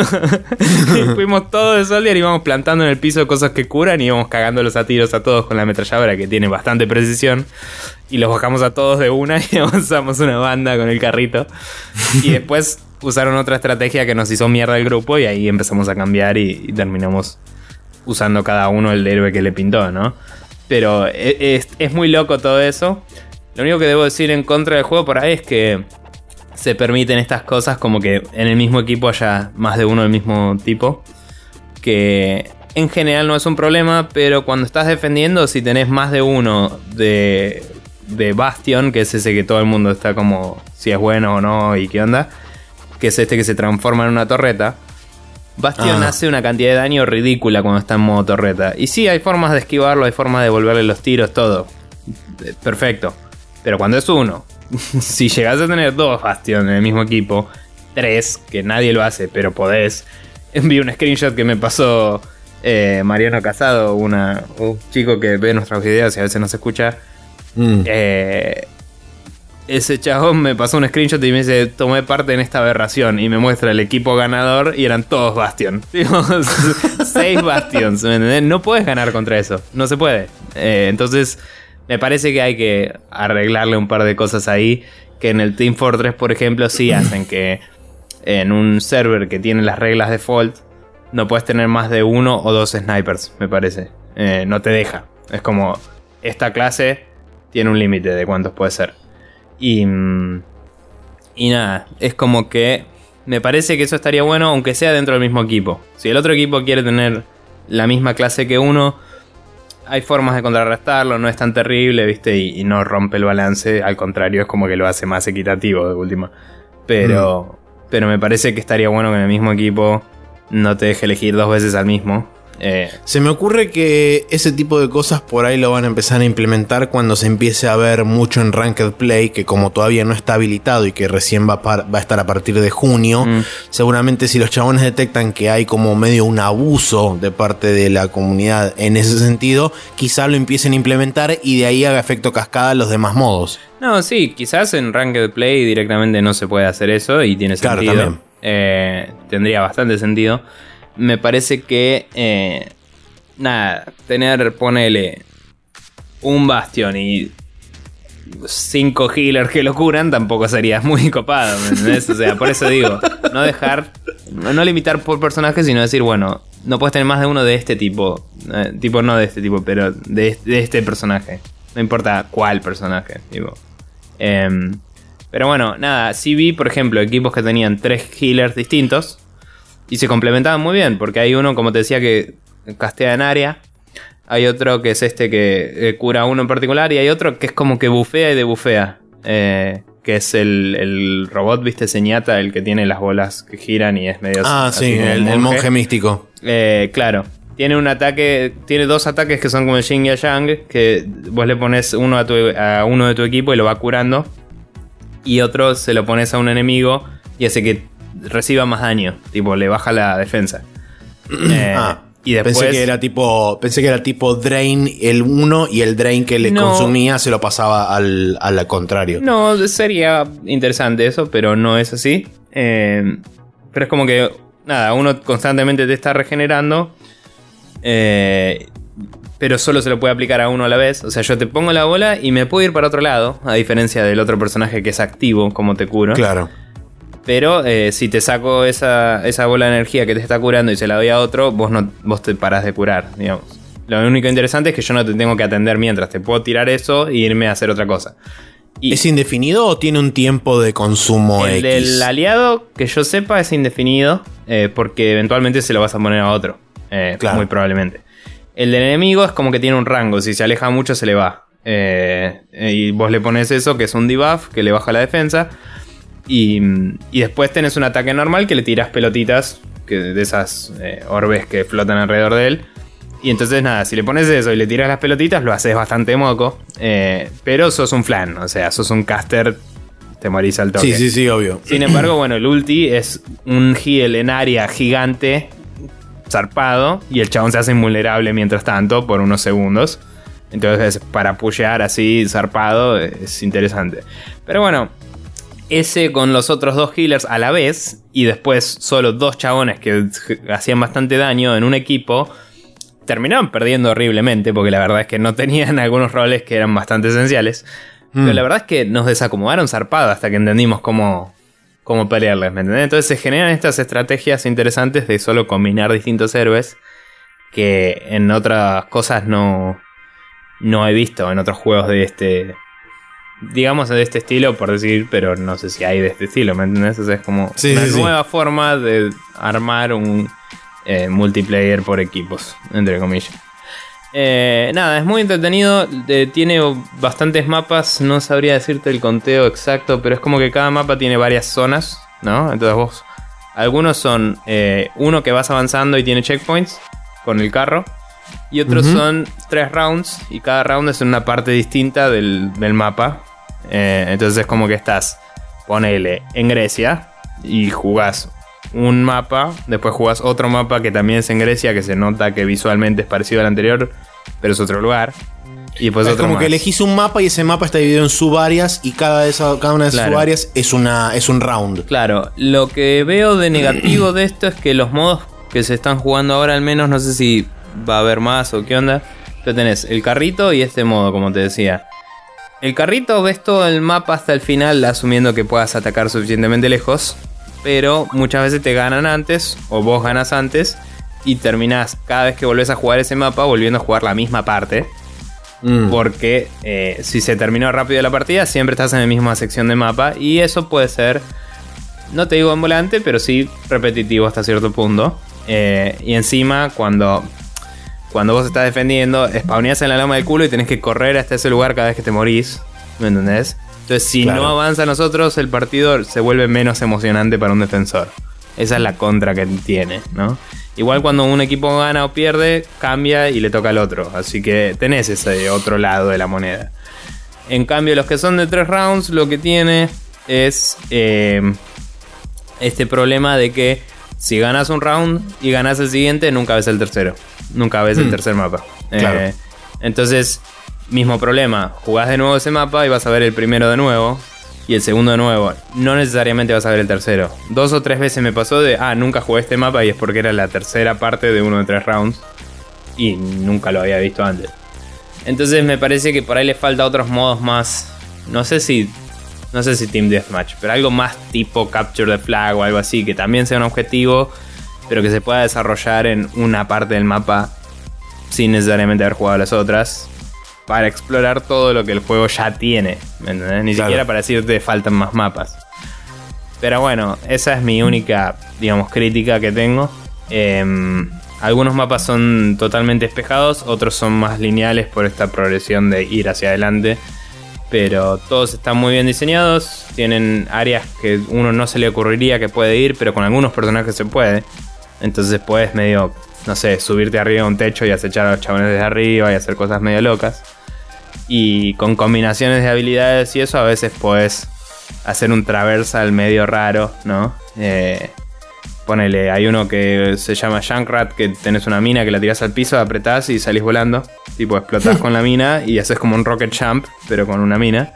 Fuimos todos de Soldier y vamos plantando en el piso cosas que curan y vamos cagándolos a tiros a todos con la ametralladora que tiene bastante precisión. Y los bajamos a todos de una y avanzamos una banda con el carrito. Y después usaron otra estrategia que nos hizo mierda el grupo y ahí empezamos a cambiar y terminamos usando cada uno el héroe que le pintó, ¿no? Pero es muy loco todo eso. Lo único que debo decir en contra del juego por ahí es que se permiten estas cosas como que en el mismo equipo haya más de uno del mismo tipo. Que en general no es un problema, pero cuando estás defendiendo, si tenés más de uno de Bastion, que es ese que todo el mundo está como si es bueno o no y qué onda, que es este que se transforma en una torreta. Bastion hace una cantidad de daño ridícula cuando está en modo torreta. Y sí, hay formas de esquivarlo, hay formas de devolverle los tiros, todo. Perfecto. Pero cuando es uno, si llegás a tener 2 Bastion en el mismo equipo, 3, que nadie lo hace, pero podés. Envié un screenshot que me pasó Mariano Casado, un chico que ve nuestros videos y a veces nos escucha. Ese chabón me pasó un screenshot y me dice, tomé parte en esta aberración, y me muestra el equipo ganador y eran todos Bastion. 6 Bastions, ¿me entendés? No puedes ganar contra eso, no se puede. Entonces me parece que hay que arreglarle un par de cosas ahí, que en el Team Fortress, por ejemplo, sí hacen que en un server que tiene las reglas default no puedes tener más de 1 o 2 snipers, me parece. No te deja. Es como, esta clase tiene un límite de cuántos puede ser. Y nada, es como que me parece que eso estaría bueno, aunque sea dentro del mismo equipo. Si el otro equipo quiere tener la misma clase que uno, hay formas de contrarrestarlo, no es tan terrible, ¿viste? Y no rompe el balance, al contrario, es como que lo hace más equitativo de última. Pero me parece que estaría bueno que en el mismo equipo no te deje elegir 2 veces al mismo. Se me ocurre que ese tipo de cosas por ahí lo van a empezar a implementar cuando se empiece a ver mucho en Ranked Play, que como todavía no está habilitado y que recién va a estar a partir de junio, seguramente si los chabones detectan que hay como medio un abuso de parte de la comunidad en ese sentido, quizá lo empiecen a implementar y de ahí haga efecto cascada en los demás modos. No, sí, quizás en Ranked Play directamente no se puede hacer eso y tiene sentido. Claro, también. Tendría bastante sentido. Me parece que, ponele un Bastion y 5 healers que lo curan tampoco sería muy copado, ¿me entendés? O sea, por eso digo, no limitar por personaje, sino decir, bueno, no puedes tener más de uno de este tipo. No de este tipo, pero de este personaje. No importa cuál personaje, tipo. Pero bueno, nada, sí vi, por ejemplo, equipos que tenían 3 healers distintos. Y se complementaban muy bien, porque hay uno, como te decía, que castea en área. Hay otro que es que cura a uno en particular. Y hay otro que es como que bufea y debufea. Que es el robot, ¿viste? Señata, el que tiene las bolas que giran y es medio... sí, el monje místico. Claro. Tiene un ataque, tiene 2 ataques que son como el Yin y el Yang, que vos le pones uno a uno de tu equipo y lo va curando. Y otro se lo pones a un enemigo y hace que reciba más daño, tipo le baja la defensa. Y después, pensé que era tipo Drain el 1 y el Drain que le consumía se lo pasaba al contrario. No, sería interesante eso, pero no es así. Pero es como que, nada, uno constantemente te está regenerando. Pero solo se lo puede aplicar a uno a la vez. O sea, yo te pongo la bola y me puedo ir para otro lado, a diferencia del otro personaje que es activo, como te curo. Claro. Pero si te saco esa bola de energía que te está curando y se la doy a otro, vos te parás de curar, digamos. Lo único interesante es que yo no te tengo que atender mientras. Te puedo tirar eso e irme a hacer otra cosa. ¿Es indefinido o tiene un tiempo de consumo X? El del aliado, que yo sepa, es indefinido. Porque eventualmente se lo vas a poner a otro. Claro. Muy probablemente. El del enemigo es como que tiene un rango. Si se aleja mucho se le va. Y vos le pones eso, que es un debuff, que le baja la defensa. Y después tenés un ataque normal que le tirás pelotitas de esas orbes que flotan alrededor de él. Y entonces nada, si le pones eso y le tiras las pelotitas, lo haces bastante moco. Pero sos un flan, o sea, sos un caster, te morís al toque. Sí, obvio. Sin embargo, bueno, el ulti es un heal en área gigante, zarpado, y el chabón se hace invulnerable mientras tanto por unos segundos. Entonces para pushear así zarpado es interesante. Pero bueno, ese con los otros 2 healers a la vez y después solo 2 chabones que hacían bastante daño en un equipo, terminaron perdiendo horriblemente porque la verdad es que no tenían algunos roles que eran bastante esenciales. Pero la verdad es que nos desacomodaron zarpado hasta que entendimos cómo pelearles, ¿me entendés? Entonces se generan estas estrategias interesantes de solo combinar distintos héroes que en otras cosas no he visto, en otros juegos de digamos de este estilo, por decir, pero no sé si hay de este estilo, ¿me entendés? O sea, es como una nueva forma de armar un multiplayer por equipos, entre comillas. Nada, es muy entretenido, tiene bastantes mapas, no sabría decirte el conteo exacto, pero es como que cada mapa tiene varias zonas, ¿no? Entonces algunos son uno que vas avanzando y tiene checkpoints con el carro, y otros son 3 rounds y cada round es en una parte distinta del mapa. Entonces es como que estás, ponele, en Grecia y jugás un mapa, después jugás otro mapa que también es en Grecia, que se nota que visualmente es parecido al anterior, pero es otro lugar. Y después es otro como más. que elegís un mapa y ese mapa está dividido en subáreas y cada una de esas subáreas es un round. Claro, lo que veo de negativo de esto es que los modos que se están jugando ahora, al menos, no sé si va a haber más o qué onda, pero tenés el carrito y este modo, como te decía. El carrito ves todo el mapa hasta el final, asumiendo que puedas atacar suficientemente lejos, pero muchas veces te ganan antes o vos ganas antes y terminás cada vez que volvés a jugar ese mapa volviendo a jugar la misma parte. Porque si se terminó rápido la partida, siempre estás en la misma sección de mapa. Y eso puede ser, no te digo en volante, pero sí repetitivo hasta cierto punto. Y encima, cuando vos estás defendiendo, spawneás en la loma del culo y tenés que correr hasta ese lugar cada vez que te morís. ¿Me entendés? Entonces, si no avanza a nosotros, el partido se vuelve menos emocionante para un defensor. Esa es la contra que tiene, ¿no? Igual cuando un equipo gana o pierde, cambia y le toca al otro. Así que tenés ese otro lado de la moneda. En cambio, los que son de 3 rounds, lo que tiene es este problema de que si ganas un round y ganas el siguiente, nunca ves el tercero. Nunca ves el tercer mapa. Claro. Entonces, mismo problema. Jugás de nuevo ese mapa y vas a ver el primero de nuevo. Y el segundo de nuevo. No necesariamente vas a ver el tercero. 2 o 3 veces me pasó de... nunca jugué este mapa y es porque era la tercera parte de uno de 3 rounds. Y nunca lo había visto antes. Entonces me parece que por ahí le falta otros modos más... No sé si Team Deathmatch, pero algo más tipo Capture the Flag o algo así. Que también sea un objetivo, pero que se pueda desarrollar en una parte del mapa sin necesariamente haber jugado las otras. Para explorar todo lo que el juego ya tiene, ¿me entendés? Ni siquiera para decirte faltan más mapas. Pero bueno, esa es mi única, digamos, crítica que tengo. Algunos mapas son totalmente espejados, otros son más lineales por esta progresión de ir hacia adelante. Pero todos están muy bien diseñados. Tienen áreas que uno no se le ocurriría que puede ir, pero con algunos personajes se puede. Entonces puedes medio, no sé, subirte arriba de un techo y acechar a los chabones desde arriba y hacer cosas medio locas. Y con combinaciones de habilidades y eso a veces puedes hacer un traversal medio raro, ¿no? Ponele, hay uno que se llama Junkrat, que tenés una mina que la tirás al piso, apretás y salís volando. Tipo, explotás con la mina y haces como un rocket jump, pero con una mina.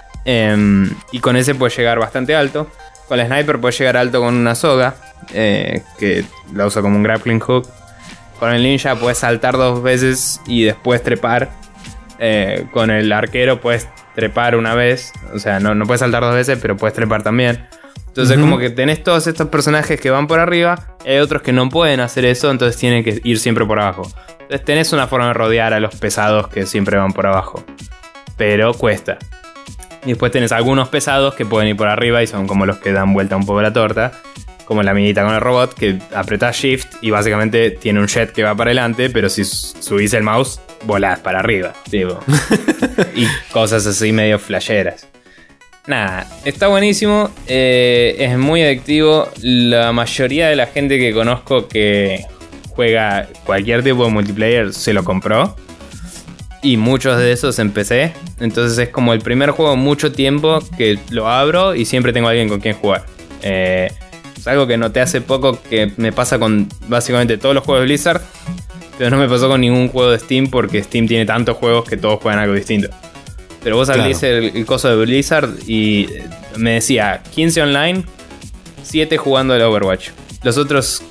Y con ese puedes llegar bastante alto. Con la sniper puedes llegar alto con una soga, que la usa como un grappling hook. Con el ninja puedes saltar 2 veces y después trepar. Con el arquero puedes trepar una vez. O sea, no puedes saltar 2 veces, pero puedes trepar también. Entonces como que tenés todos estos personajes que van por arriba, hay otros que no pueden hacer eso, entonces tienen que ir siempre por abajo. Entonces tenés una forma de rodear a los pesados que siempre van por abajo, pero cuesta. Y después tenés algunos pesados que pueden ir por arriba y son como los que dan vuelta un poco la torta, como la minita con el robot, que apretás Shift y básicamente tiene un jet que va para adelante, pero si subís el mouse, volás para arriba, tipo. Y cosas así medio flasheras. Nada, está buenísimo, es muy adictivo. La mayoría de la gente que conozco que juega cualquier tipo de multiplayer se lo compró. Y muchos de esos en PC. Entonces es como el primer juego en mucho tiempo que lo abro y siempre tengo a alguien con quien jugar. Es algo que noté hace poco que me pasa con básicamente todos los juegos de Blizzard. Pero no me pasó con ningún juego de Steam porque Steam tiene tantos juegos que todos juegan algo distinto. Pero vos abrís el coso de Blizzard y me decía 15 online, 7 jugando al Overwatch. Los otros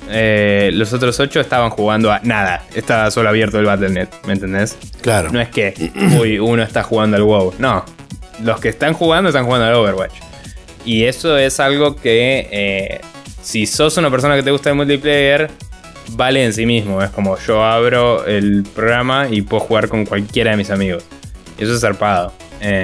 8 estaban jugando a nada. Estaba solo abierto el Battle.net, ¿me entendés? Claro. No es que, uno está jugando al WoW. No, los que están jugando al Overwatch. Y eso es algo que, si sos una persona que te gusta el multiplayer, vale en sí mismo. Es como yo abro el programa y puedo jugar con cualquiera de mis amigos. Eso es zarpado.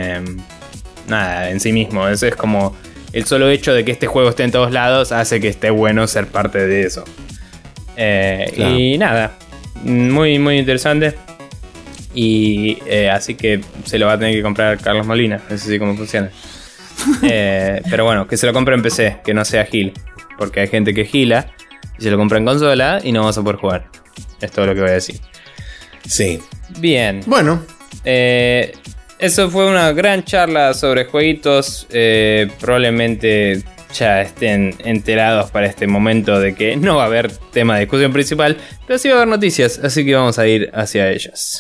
Nada, en sí mismo. Eso es como el solo hecho de que este juego esté en todos lados hace que esté bueno ser parte de eso. Claro. Y nada, muy, muy interesante. Y así que se lo va a tener que comprar Carlos Molina. No sé si cómo funciona. Pero bueno, que se lo compre en PC, que no sea Gil. Porque hay gente que gila y se lo compra en consola y no vamos a poder jugar. Es todo lo que voy a decir. Sí. Bien. Bueno. Eso fue una gran charla sobre jueguitos. Probablemente ya estén enterados para este momento de que no va a haber tema de discusión principal, pero sí va a haber noticias, así que vamos a ir hacia ellas.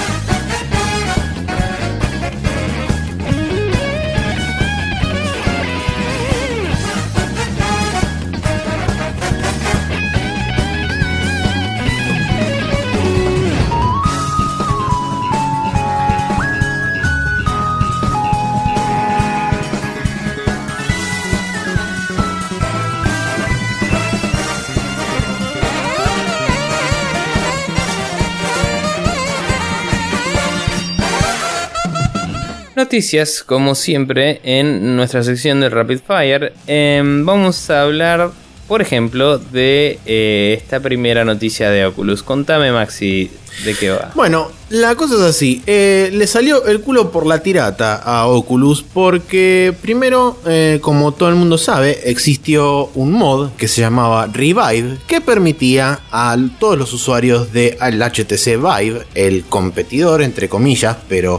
Noticias, como siempre, en nuestra sección de Rapid Fire. Vamos a hablar, por ejemplo, de esta primera noticia de Oculus. Contame, Maxi, ¿de qué va? Bueno, la cosa es así. Le salió el culo por la tirata a Oculus porque, primero, como todo el mundo sabe, existió un mod que se llamaba Revive que permitía a todos los usuarios del HTC Vive, el competidor, entre comillas, pero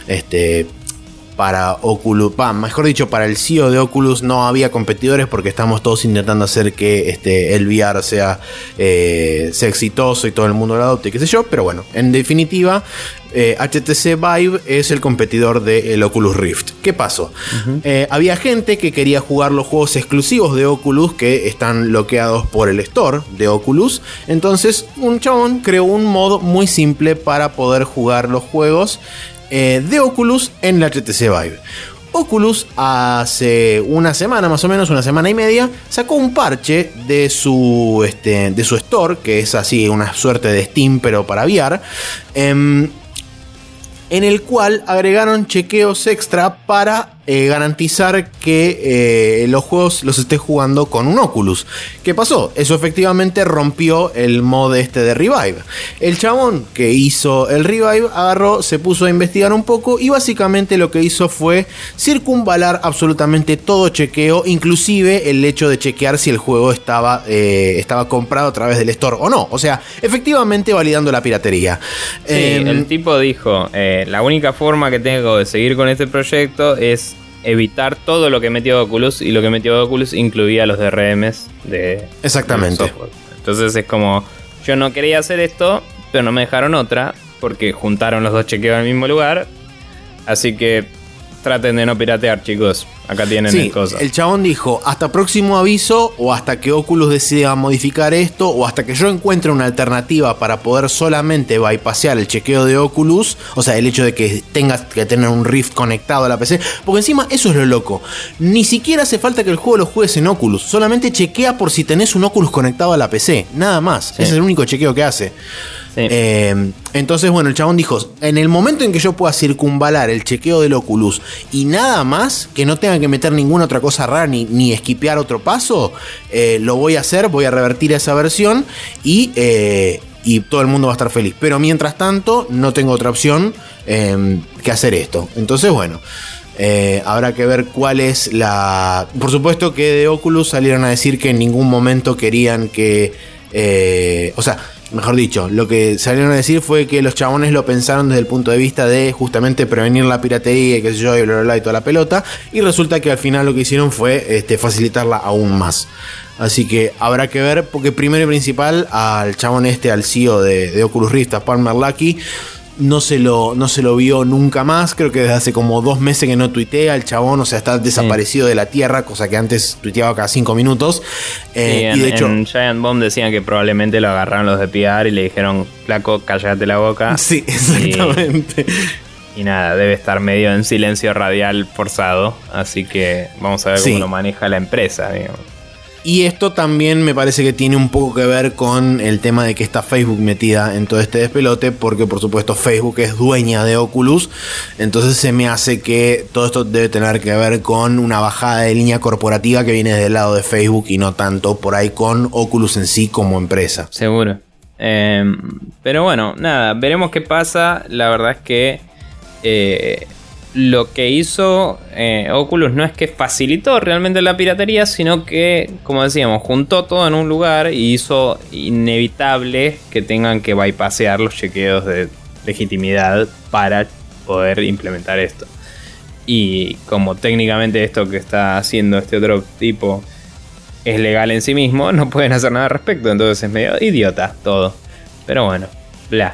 para Oculus, mejor dicho, para el CEO de Oculus no había competidores porque estamos todos intentando hacer que el VR sea exitoso y todo el mundo lo adopte, qué sé yo. Pero bueno, en definitiva, HTC Vive es el competidor del Oculus Rift. ¿Qué pasó? Había gente que quería jugar los juegos exclusivos de Oculus que están bloqueados por el store de Oculus. Entonces un chabón creó un mod muy simple para poder jugar los juegos de Oculus en la HTC Vive. Oculus hace una semana, más o menos, una semana y media, sacó un parche de su store, que es así una suerte de Steam pero para VR, en el cual agregaron chequeos extra para garantizar que los juegos los estés jugando con un Oculus. ¿Qué pasó? Eso efectivamente rompió el mod de Revive. El chabón que hizo el Revive agarró, se puso a investigar un poco y básicamente lo que hizo fue circunvalar absolutamente todo chequeo, inclusive el hecho de chequear si el juego estaba comprado a través del store o no. O sea, efectivamente validando la piratería. Sí, el tipo dijo, la única forma que tengo de seguir con este proyecto es evitar todo lo que metió Oculus, y lo que metió Oculus incluía los DRMs de exactamente. software. Entonces es como, yo no quería hacer esto, pero no me dejaron otra, porque juntaron los dos chequeos en el mismo lugar. Así que traten de no piratear, chicos. Acá tienen el cosa. El chabón dijo, hasta próximo aviso, o hasta que Oculus decida modificar esto, o hasta que yo encuentre una alternativa para poder solamente bypassear el chequeo de Oculus. O sea, el hecho de que tengas que tener un Rift conectado a la PC. Porque encima eso es lo loco. Ni siquiera hace falta que el juego lo juegues en Oculus. Solamente chequea por si tenés un Oculus conectado a la PC. Nada más. Sí. Ese es el único chequeo que hace. Sí. Entonces, bueno, el chabón dijo, en el momento en que yo pueda circunvalar el chequeo del Oculus y nada más, que no tenga que meter ninguna otra cosa rara ni esquipear otro paso, lo voy a hacer, voy a revertir esa versión y todo el mundo va a estar feliz. Pero mientras tanto, no tengo otra opción que hacer esto. Entonces, bueno, habrá que ver cuál es la... Por supuesto que de Oculus salieron a decir que en ningún momento querían que... o sea... Mejor dicho, lo que salieron a decir fue que los chabones lo pensaron desde el punto de vista de justamente prevenir la piratería y qué sé yo, y bla bla bla y toda la pelota. Y resulta que al final lo que hicieron fue facilitarla aún más. Así que habrá que ver, porque primero y principal al chabón al CEO de Oculus Rift, a Palmer Luckey, no se lo vio nunca más. Creo que desde hace como 2 meses que no tuitea el chabón. O sea, está desaparecido de la tierra, cosa que antes tuiteaba cada 5 minutos. Y de hecho en Giant Bomb decían que probablemente lo agarraron los de PR y le dijeron, flaco, cállate la boca. Sí, exactamente. Y nada, debe estar medio en silencio radial forzado. Así que vamos a ver cómo lo maneja la empresa, digamos. Y esto también me parece que tiene un poco que ver con el tema de que está Facebook metida en todo este despelote, porque por supuesto Facebook es dueña de Oculus. Entonces se me hace que todo esto debe tener que ver con una bajada de línea corporativa que viene del lado de Facebook y no tanto por ahí con Oculus en sí como empresa. Seguro. Pero bueno, nada, veremos qué pasa. La verdad es que lo que hizo Oculus no es que facilitó realmente la piratería, sino que, como decíamos, juntó todo en un lugar y hizo inevitable que tengan que bypassear los chequeos de legitimidad para poder implementar esto. Y como técnicamente esto que está haciendo este otro tipo es legal en sí mismo, no pueden hacer nada al respecto. Entonces es medio idiota todo. Pero bueno, bla.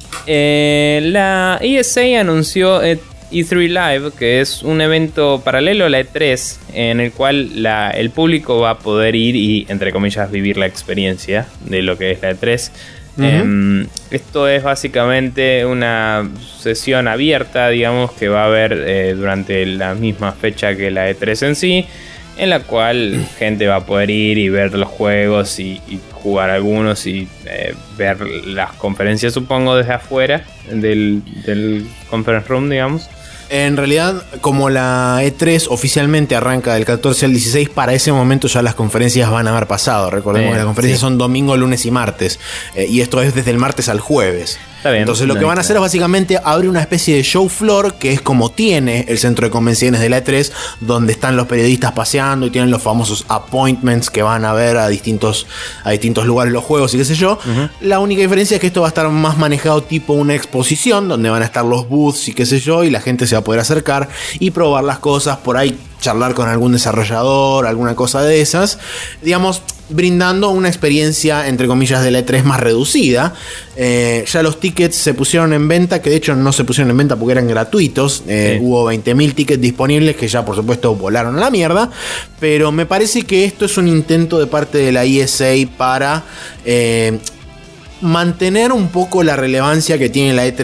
La ESA anunció E3 Live, que es un evento paralelo a la E3 en el cual el público va a poder ir y, entre comillas, vivir la experiencia de lo que es la E3. Uh-huh. Esto es básicamente una sesión abierta, digamos, que va a haber durante la misma fecha que la E3 en sí, en la cual gente va a poder ir y ver los juegos y jugar algunos y ver las conferencias, supongo, desde afuera del conference room, digamos. En realidad, como la E3 oficialmente arranca del 14 al 16, para ese momento ya las conferencias van a haber pasado. Recordemos que las conferencias son domingo, lunes y martes. Y esto es desde el martes al jueves. Está bien. Entonces lo que van a hacer es básicamente abrir una especie de show floor, que es como tiene el centro de convenciones de la E3, donde están los periodistas paseando y tienen los famosos appointments que van a ver a distintos lugares los juegos y qué sé yo. Uh-huh. La única diferencia es que esto va a estar más manejado tipo una exposición, donde van a estar los booths y qué sé yo, y la gente se va a poder acercar y probar las cosas, por ahí charlar con algún desarrollador, alguna cosa de esas, digamos, brindando una experiencia, entre comillas, de la E3 más reducida. Ya los tickets se pusieron en venta, que de hecho no se pusieron en venta porque eran gratuitos. Hubo 20.000 tickets disponibles que ya por supuesto volaron a la mierda, pero me parece que esto es un intento de parte de la ESA para mantener un poco la relevancia que tiene la E3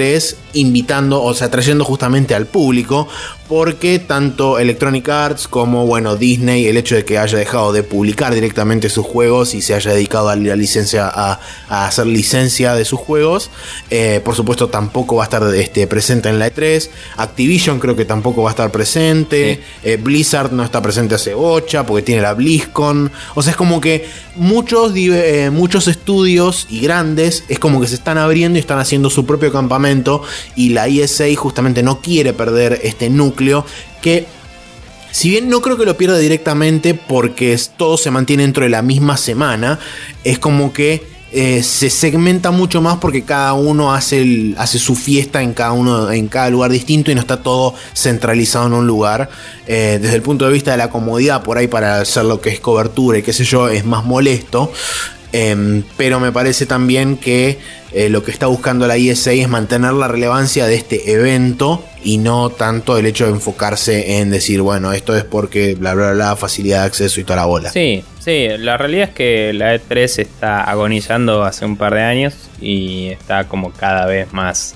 invitando, o sea, trayendo justamente al público, porque tanto Electronic Arts como, bueno, Disney, el hecho de que haya dejado de publicar directamente sus juegos y se haya dedicado a la licencia, a hacer licencia de sus juegos, por supuesto tampoco va a estar presente en la E3. Activision creo que tampoco va a estar presente. Sí. Blizzard no está presente hace bocha porque tiene la BlizzCon. O sea, es como que muchos estudios y grandes es como que se están abriendo y están haciendo su propio campamento, y la ESA justamente no quiere perder este núcleo que, si bien no creo que lo pierda directamente porque todo se mantiene dentro de la misma semana, es como que se segmenta mucho más porque cada uno hace su fiesta en cada lugar distinto y no está todo centralizado en un lugar. Desde el punto de vista de la comodidad, por ahí para hacer lo que es cobertura y qué sé yo, es más molesto. Pero me parece también que lo que está buscando la ESA es mantener la relevancia de este evento y no tanto el hecho de enfocarse en decir, bueno, esto es porque bla bla bla, facilidad de acceso y toda la bola. Sí, la realidad es que la E3 está agonizando hace un par de años y está como cada vez más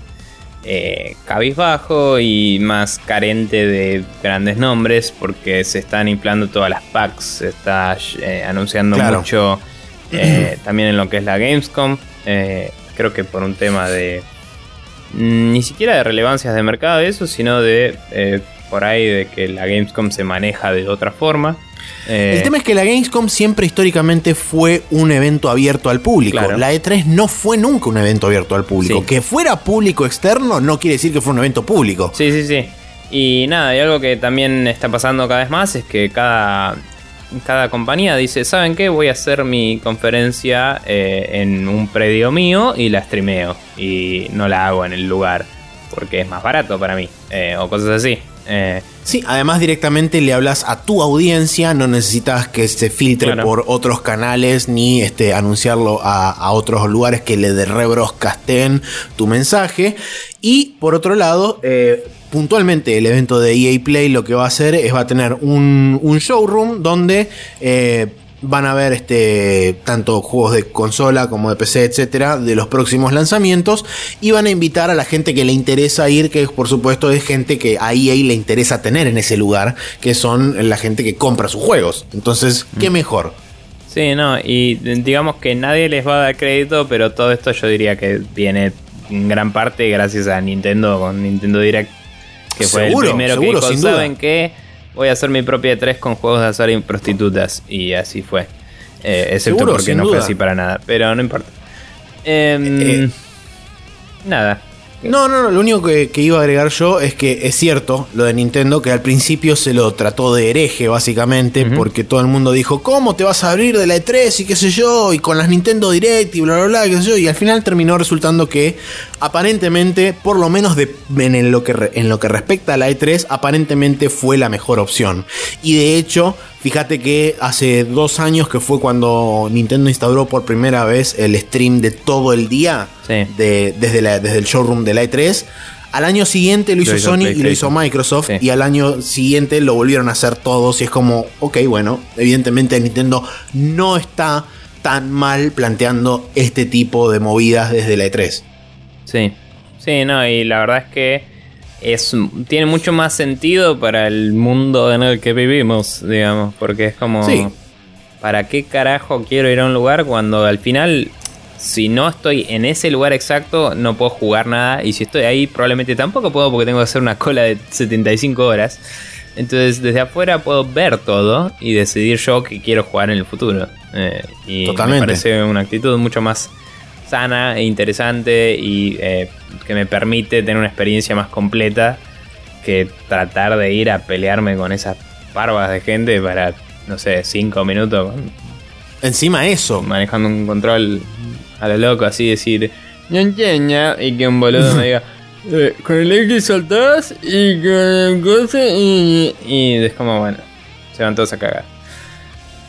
cabizbajo y más carente de grandes nombres, porque se están inflando todas las packs, se está anunciando mucho. También en lo que es la Gamescom, creo que por un tema de ni siquiera de relevancias de mercado de eso, sino de por ahí de que la Gamescom se maneja de otra forma. El tema es que la Gamescom siempre históricamente fue un evento abierto al público. Claro. La E3 no fue nunca un evento abierto al público. Sí. Que fuera público externo no quiere decir que fue un evento público. Sí. Y nada, y algo que también está pasando cada vez más es que cada compañía dice, ¿saben qué? Voy a hacer mi conferencia en un predio mío y la streameo. Y no la hago en el lugar porque es más barato para mí. O cosas así. Sí, además directamente le hablas a tu audiencia. No necesitas que se filtre por otros canales ni anunciarlo a otros lugares que le rebroscasten tu mensaje. Y por otro lado, puntualmente el evento de EA Play lo que va a hacer es va a tener un showroom donde van a ver tanto juegos de consola como de PC, etcétera, de los próximos lanzamientos, y van a invitar a la gente que le interesa ir, que por supuesto es gente que a EA le interesa tener en ese lugar, que son la gente que compra sus juegos. Entonces, ¿qué mejor? Sí, no, y digamos que nadie les va a dar crédito, pero todo esto yo diría que viene en gran parte gracias a Nintendo con Nintendo Direct, que fue el primero que dijo, ¿saben qué? Voy a hacer mi propia E3 con juegos de azar y prostitutas. Y así fue. Excepto porque no fue así para nada. Pero no importa. Nada. No, lo único que iba a agregar yo es que es cierto lo de Nintendo, que al principio se lo trató de hereje básicamente, porque todo el mundo dijo, ¿cómo te vas a abrir de la E3 y qué sé yo? Y con las Nintendo Direct y bla bla bla, qué sé yo. Y al final terminó resultando que aparentemente, por lo menos en lo que respecta a la E3, aparentemente fue la mejor opción. Y de hecho, fíjate que hace 2 años, que fue cuando Nintendo instauró por primera vez el stream de todo el día, desde el showroom de la E3, al año siguiente lo hizo Sony y lo hizo Microsoft, y al año siguiente lo volvieron a hacer todos, y es como, ok, bueno, evidentemente Nintendo no está tan mal planteando este tipo de movidas desde la E3. Sí, no, y la verdad es que tiene mucho más sentido para el mundo en el que vivimos, digamos, porque es como, ¿para qué carajo quiero ir a un lugar cuando al final, si no estoy en ese lugar exacto, no puedo jugar nada? Y si estoy ahí, probablemente tampoco puedo, porque tengo que hacer una cola de 75 horas. Entonces, desde afuera puedo ver todo y decidir yo qué quiero jugar en el futuro. Y totalmente. Me parece una actitud mucho más sana e interesante y que me permite tener una experiencia más completa que tratar de ir a pelearme con esas barbas de gente para, no sé, 5 minutos. Encima eso. Manejando un control a lo loco, así decir, ña, y que un boludo me diga, con el X saltás y con el cosa y es como, bueno, se van todos a cagar.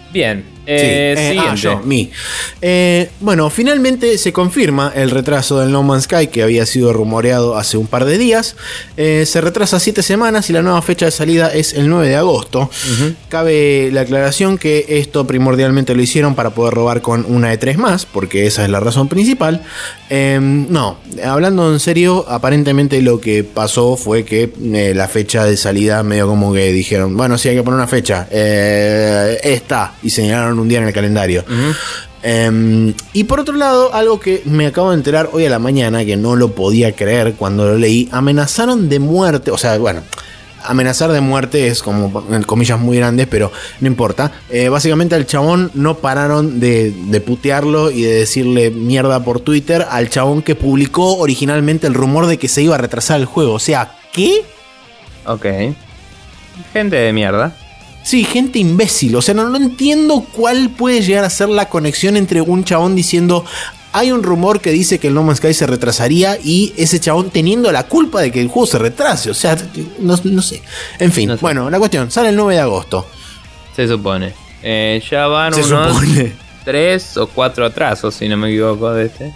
Bien, siguiente. Bueno, finalmente se confirma el retraso del No Man's Sky que había sido rumoreado hace un par de días. Se retrasa 7 semanas y la nueva fecha de salida es el 9 de agosto. Cabe la aclaración que esto primordialmente lo hicieron para poder robar con una E3 más, porque esa es la razón principal. No, hablando en serio, aparentemente lo que pasó fue que la fecha de salida medio como que dijeron, bueno, sí hay que poner una fecha, esta, y señalaron un día en el calendario. Y por otro lado, algo que me acabo de enterar hoy a la mañana, que no lo podía creer cuando lo leí, amenazaron de muerte, o sea, bueno, amenazar de muerte es como en comillas muy grandes, pero no importa. Básicamente al chabón no pararon de putearlo y de decirle mierda por Twitter al chabón que publicó originalmente el rumor de que se iba a retrasar el juego. O sea, ¿qué? Ok. Gente de mierda. Sí, gente imbécil. O sea, no entiendo cuál puede llegar a ser la conexión entre un chabón diciendo hay un rumor que dice que el No Man's Sky se retrasaría y ese chabón teniendo la culpa de que el juego se retrase. O sea, no sé. En fin, no sé. Bueno, la cuestión, sale el 9 de agosto. Se supone. Ya van unos 3 o 4 atrasos, si no me equivoco, de este.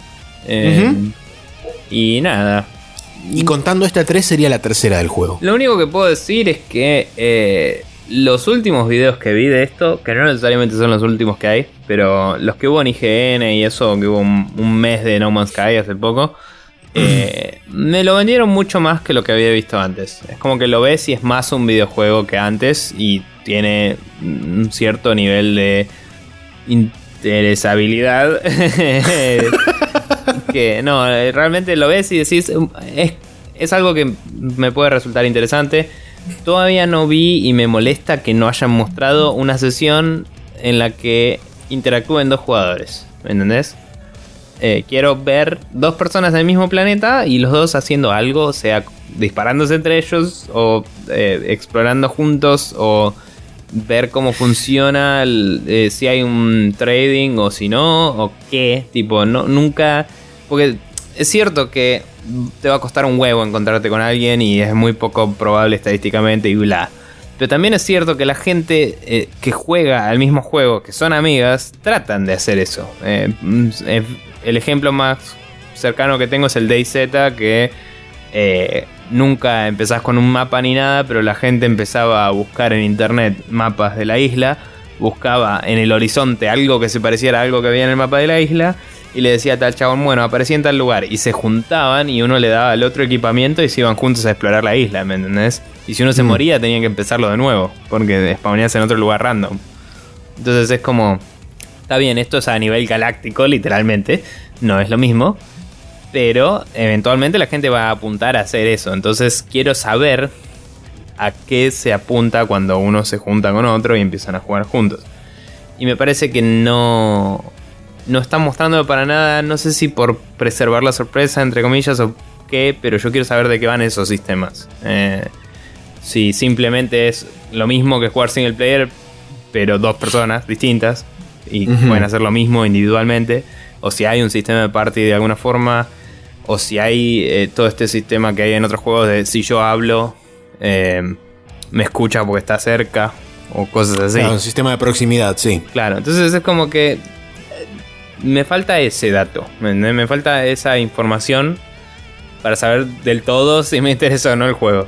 Y nada. Y contando esta 3 sería la tercera del juego. Lo único que puedo decir es que los últimos videos que vi de esto, que no necesariamente son los últimos que hay, pero los que hubo en IGN y eso, que hubo un mes de No Man's Sky hace poco, me lo vendieron mucho más que lo que había visto antes. Es como que lo ves y es más un videojuego que antes y tiene un cierto nivel de interesabilidad. Que no, realmente lo ves y decís, es algo que me puede resultar interesante. Todavía no vi y me molesta que no hayan mostrado una sesión en la que interactúen 2 jugadores, ¿me entendés? Quiero ver 2 personas del mismo planeta y los 2 haciendo algo, sea disparándose entre ellos o explorando juntos o ver cómo funciona, si hay un trading o si no, o qué, tipo, no, nunca, porque es cierto que te va a costar un huevo encontrarte con alguien y es muy poco probable estadísticamente y bla. Pero también es cierto que la gente que juega al mismo juego, que son amigas, tratan de hacer eso. El ejemplo más cercano que tengo es el DayZ, que nunca empezás con un mapa ni nada, pero la gente empezaba a buscar en internet mapas de la isla, buscaba en el horizonte algo que se pareciera a algo que había en el mapa de la isla, y le decía a tal chabón, bueno, aparecía en tal lugar, y se juntaban y uno le daba el otro equipamiento y se iban juntos a explorar la isla, ¿me entendés? Y si uno se moría tenían que empezarlo de nuevo, porque spawneas en otro lugar random. Entonces es como, está bien, esto es a nivel galáctico, literalmente, no es lo mismo, pero eventualmente la gente va a apuntar a hacer eso. Entonces quiero saber a qué se apunta cuando uno se junta con otro y empiezan a jugar juntos. Y me parece que no están mostrándolo para nada. No sé si por preservar la sorpresa, entre comillas, o qué, pero yo quiero saber de qué van esos sistemas. Si simplemente es lo mismo que jugar single player, pero 2 personas distintas y pueden hacer lo mismo individualmente, o si hay un sistema de party de alguna forma, o si hay todo este sistema que hay en otros juegos de si yo hablo, me escucha porque está cerca, o cosas así. Claro, un sistema de proximidad, sí. Claro, entonces es como que me falta ese dato, me falta esa información para saber del todo si me interesa o no el juego.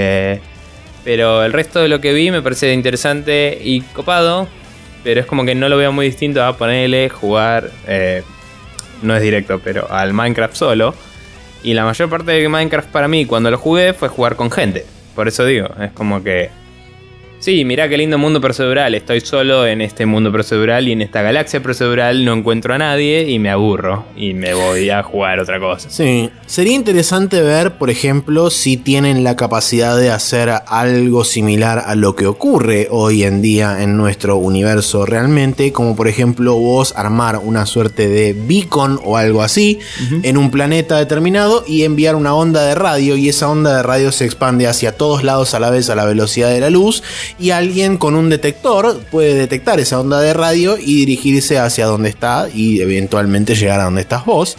Pero el resto de lo que vi me parece interesante y copado, pero es como que no lo veo muy distinto a ponerle, jugar, no es directo, pero al Minecraft solo. Y la mayor parte de Minecraft para mí cuando lo jugué fue jugar con gente. Por eso digo, es como que sí, mirá qué lindo mundo procedural, estoy solo en este mundo procedural y en esta galaxia procedural no encuentro a nadie y me aburro y me voy a jugar otra cosa. Sí, sería interesante ver, por ejemplo, si tienen la capacidad de hacer algo similar a lo que ocurre hoy en día en nuestro universo realmente, como por ejemplo vos armar una suerte de beacon o algo así en un planeta determinado y enviar una onda de radio, y esa onda de radio se expande hacia todos lados a la vez a la velocidad de la luz, y alguien con un detector puede detectar esa onda de radio y dirigirse hacia donde está y eventualmente llegar a donde estás vos.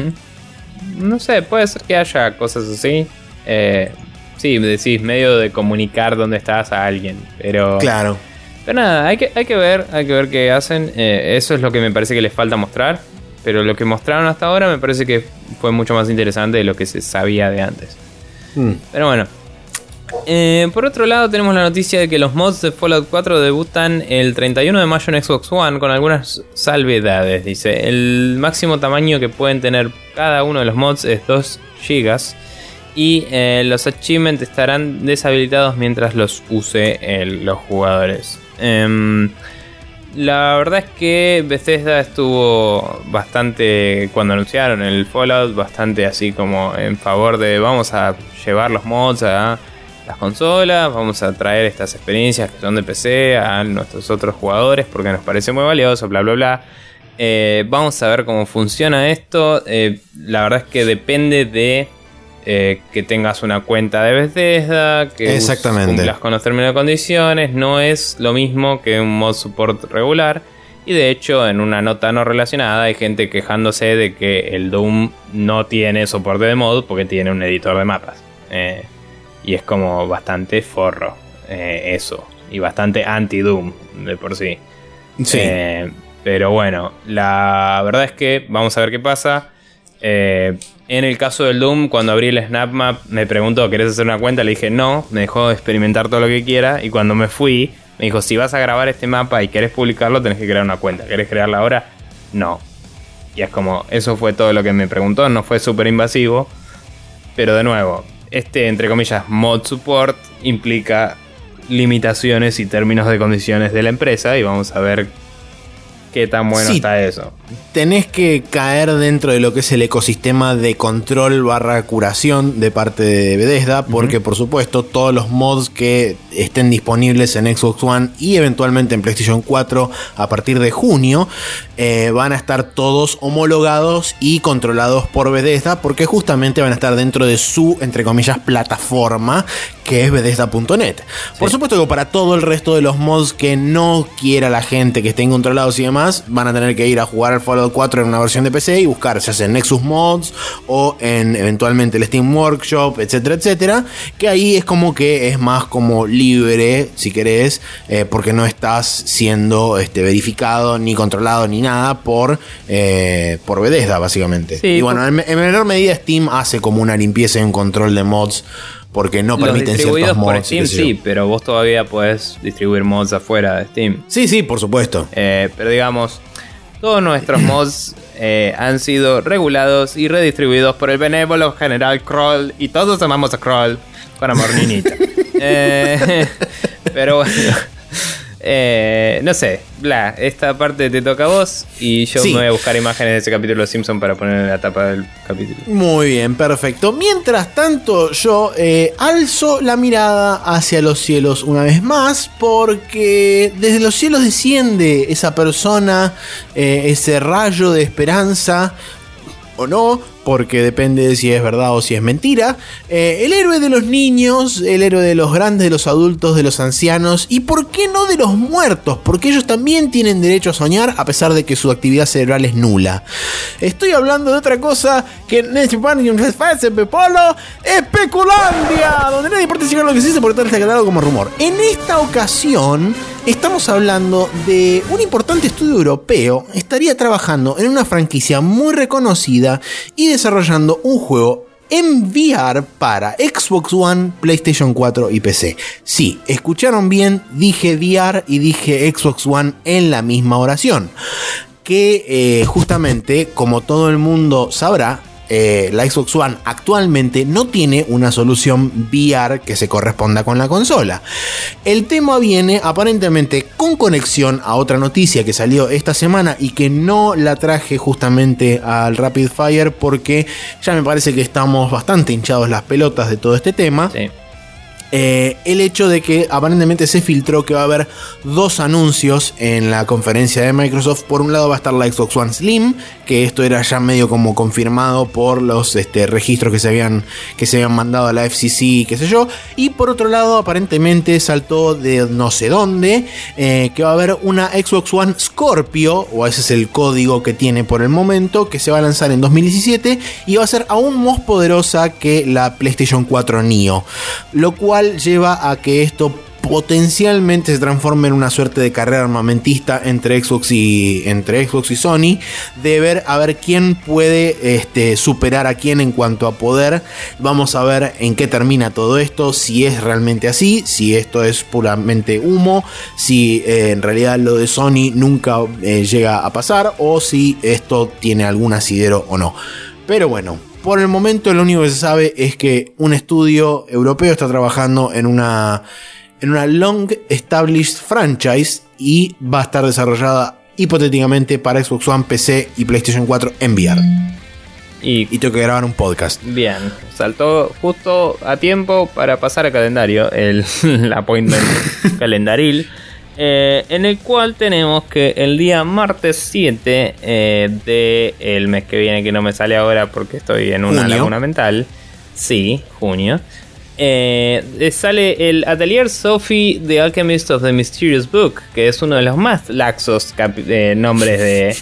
No sé, puede ser que haya cosas así. Sí, decís, medio de comunicar dónde estás a alguien, pero claro. Pero nada, hay que ver qué hacen. Eso es lo que me parece que les falta mostrar. Pero lo que mostraron hasta ahora me parece que fue mucho más interesante de lo que se sabía de antes. Pero bueno. Por otro lado tenemos la noticia de que los mods de Fallout 4 debutan el 31 de mayo en Xbox One con algunas salvedades. Dice, el máximo tamaño que pueden tener cada uno de los mods es 2 GB y los achievements estarán deshabilitados mientras los use los jugadores. La verdad es que Bethesda estuvo bastante, cuando anunciaron el Fallout, bastante así como en favor de vamos a llevar los mods a las consolas, vamos a traer estas experiencias que son de PC a nuestros otros jugadores porque nos parece muy valioso, bla bla bla. Vamos a ver cómo funciona esto. La verdad es que depende de que tengas una cuenta de Bethesda, que cumplas con los términos y condiciones. No es lo mismo que un mod support regular. Y de hecho, en una nota no relacionada, hay gente quejándose de que el Doom no tiene soporte de mod porque tiene un editor de mapas. Y es como bastante forro eso. Y bastante anti-Doom de por sí. Sí. Pero bueno, la verdad es que vamos a ver qué pasa. En el caso del Doom, cuando abrí el Snap Map, me preguntó, ¿querés hacer una cuenta? Le dije no, me dejó experimentar todo lo que quiera. Y cuando me fui, me dijo, si vas a grabar este mapa y querés publicarlo, tenés que crear una cuenta. ¿Querés crearla ahora? No. Y es como, eso fue todo lo que me preguntó. No fue súper invasivo. Pero de nuevo, entre comillas, mod support implica limitaciones y términos de condiciones de la empresa. Y vamos a ver qué tan bueno está eso. Tenés que caer dentro de lo que es el ecosistema de control / curación de parte de Bethesda, porque por supuesto todos los mods que estén disponibles en Xbox One y eventualmente en PlayStation 4 a partir de junio van a estar todos homologados y controlados por Bethesda, porque justamente van a estar dentro de su, entre comillas, plataforma, que es Bethesda.net. Sí. Por supuesto que para todo el resto de los mods que no quiera la gente que estén controlados y demás, van a tener que ir a jugar al Fallout 4 en una versión de PC y buscar, ya sea en Nexus Mods o en eventualmente el Steam Workshop, etcétera, etcétera, que ahí es como que es más como libre, si querés, porque no estás siendo verificado, ni controlado, ni nada por Bethesda, básicamente. Sí, y bueno, en menor medida Steam hace como una limpieza y un control de mods, porque no permiten ciertos mods. Por Steam sí, pero vos todavía podés distribuir mods afuera de Steam. Sí, por supuesto. Pero digamos, todos nuestros mods han sido regulados y redistribuidos por el benévolo general Kroll, y todos amamos a Kroll con amor, niñita. Pero bueno, no sé, bla, esta parte te toca a vos y yo me voy a buscar imágenes de ese capítulo de Los Simpsons para poner en la tapa del capítulo. Muy bien, perfecto. Mientras tanto, yo alzo la mirada hacia los cielos una vez más, porque desde los cielos desciende esa persona, ese rayo de esperanza, o no, porque depende de si es verdad o si es mentira. El héroe de los niños, el héroe de los grandes, de los adultos, de los ancianos, y por qué no de los muertos, porque ellos también tienen derecho a soñar a pesar de que su actividad cerebral es nula. Estoy hablando de otra cosa que en Polo, Especulandia, donde nadie importa llegar lo que se dice porque tal está quedado como rumor. En esta ocasión estamos hablando de un importante estudio europeo. Estaría trabajando en una franquicia muy reconocida y desarrollando un juego en VR para Xbox One, PlayStation 4 y PC. Sí, escucharon bien, dije VR y dije Xbox One en la misma oración. Que justamente, como todo el mundo sabrá, la Xbox One actualmente no tiene una solución VR que se corresponda con la consola. El tema viene aparentemente con conexión a otra noticia que salió esta semana y que no la traje justamente al Rapid Fire porque ya me parece que estamos bastante hinchados las pelotas de todo este tema. Sí. El hecho de que aparentemente se filtró que va a haber dos anuncios en la conferencia de Microsoft. Por un lado va a estar la Xbox One Slim, que esto era ya medio como confirmado por los registros que se habían mandado a la FCC, qué sé yo. Y por otro lado aparentemente saltó de no sé dónde que va a haber una Xbox One Scorpio, o ese es el código que tiene por el momento, que se va a lanzar en 2017 y va a ser aún más poderosa que la PlayStation 4 Neo, lo cual lleva a que esto potencialmente se transforme en una suerte de carrera armamentista entre Xbox y Sony, de ver a ver quién puede superar a quién en cuanto a poder. Vamos a ver en qué termina todo esto, si es realmente así, si esto es puramente humo, si en realidad lo de Sony nunca llega a pasar, o si esto tiene algún asidero o no. Pero bueno, por el momento lo único que se sabe es que un estudio europeo está trabajando en una long established franchise y va a estar desarrollada hipotéticamente para Xbox One, PC y PlayStation 4 en VR. Y tengo que grabar un podcast. Bien, saltó justo a tiempo para pasar a calendario, el appointment calendaril, en el cual tenemos que el día martes 7 del mes que viene, que no me sale ahora porque estoy en una laguna mental. Sí, junio. Sale el Atelier Sophie The Alchemist of the Mysterious Book, que es uno de los más laxos nombres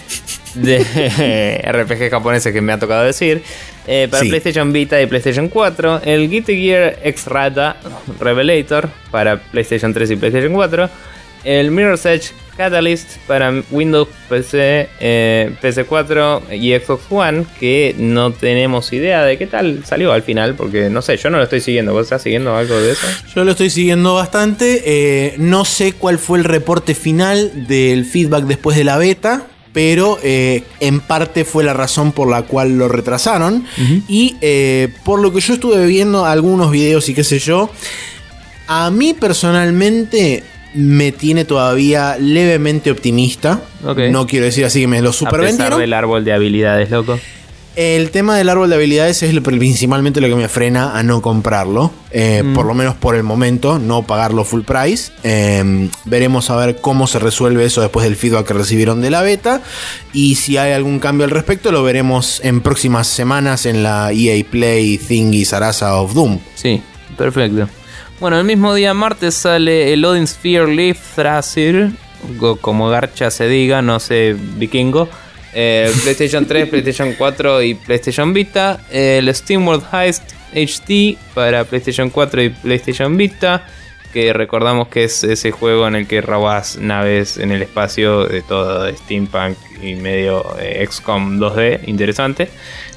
de RPG japoneses que me ha tocado decir, para PlayStation Vita y PlayStation 4. El Guilty Gear X-Rata Revelator para PlayStation 3 y PlayStation 4. El Mirror's Edge Catalyst para Windows, PC, PS4 y Xbox One, que no tenemos idea de qué tal salió al final, porque no sé, yo no lo estoy siguiendo. ¿Vos estás siguiendo algo de eso? Yo lo estoy siguiendo bastante. No sé cuál fue el reporte final del feedback después de la beta, pero en parte fue la razón por la cual lo retrasaron. Uh-huh. Y por lo que yo estuve viendo algunos videos y qué sé yo, a mí personalmente me tiene todavía levemente optimista. Okay. No quiero decir así que me lo supervendieron. A pesar del árbol de habilidades, loco. El tema del árbol de habilidades es principalmente lo que me frena a no comprarlo. Por lo menos por el momento, no pagarlo full price. Veremos a ver cómo se resuelve eso después del feedback que recibieron de la beta. Y si hay algún cambio al respecto, lo veremos en próximas semanas en la EA Play Thingy Sarasa of Doom. Sí, perfecto. Bueno, el mismo día martes sale el Odin Sphere Leaf Thrasir, como garcha se diga, no sé, vikingo. PlayStation 3, PlayStation 4 y PlayStation Vita. El SteamWorld Heist HD para PlayStation 4 y PlayStation Vita, que recordamos que es ese juego en el que robás naves en el espacio, de todo steampunk y medio XCOM 2D, interesante.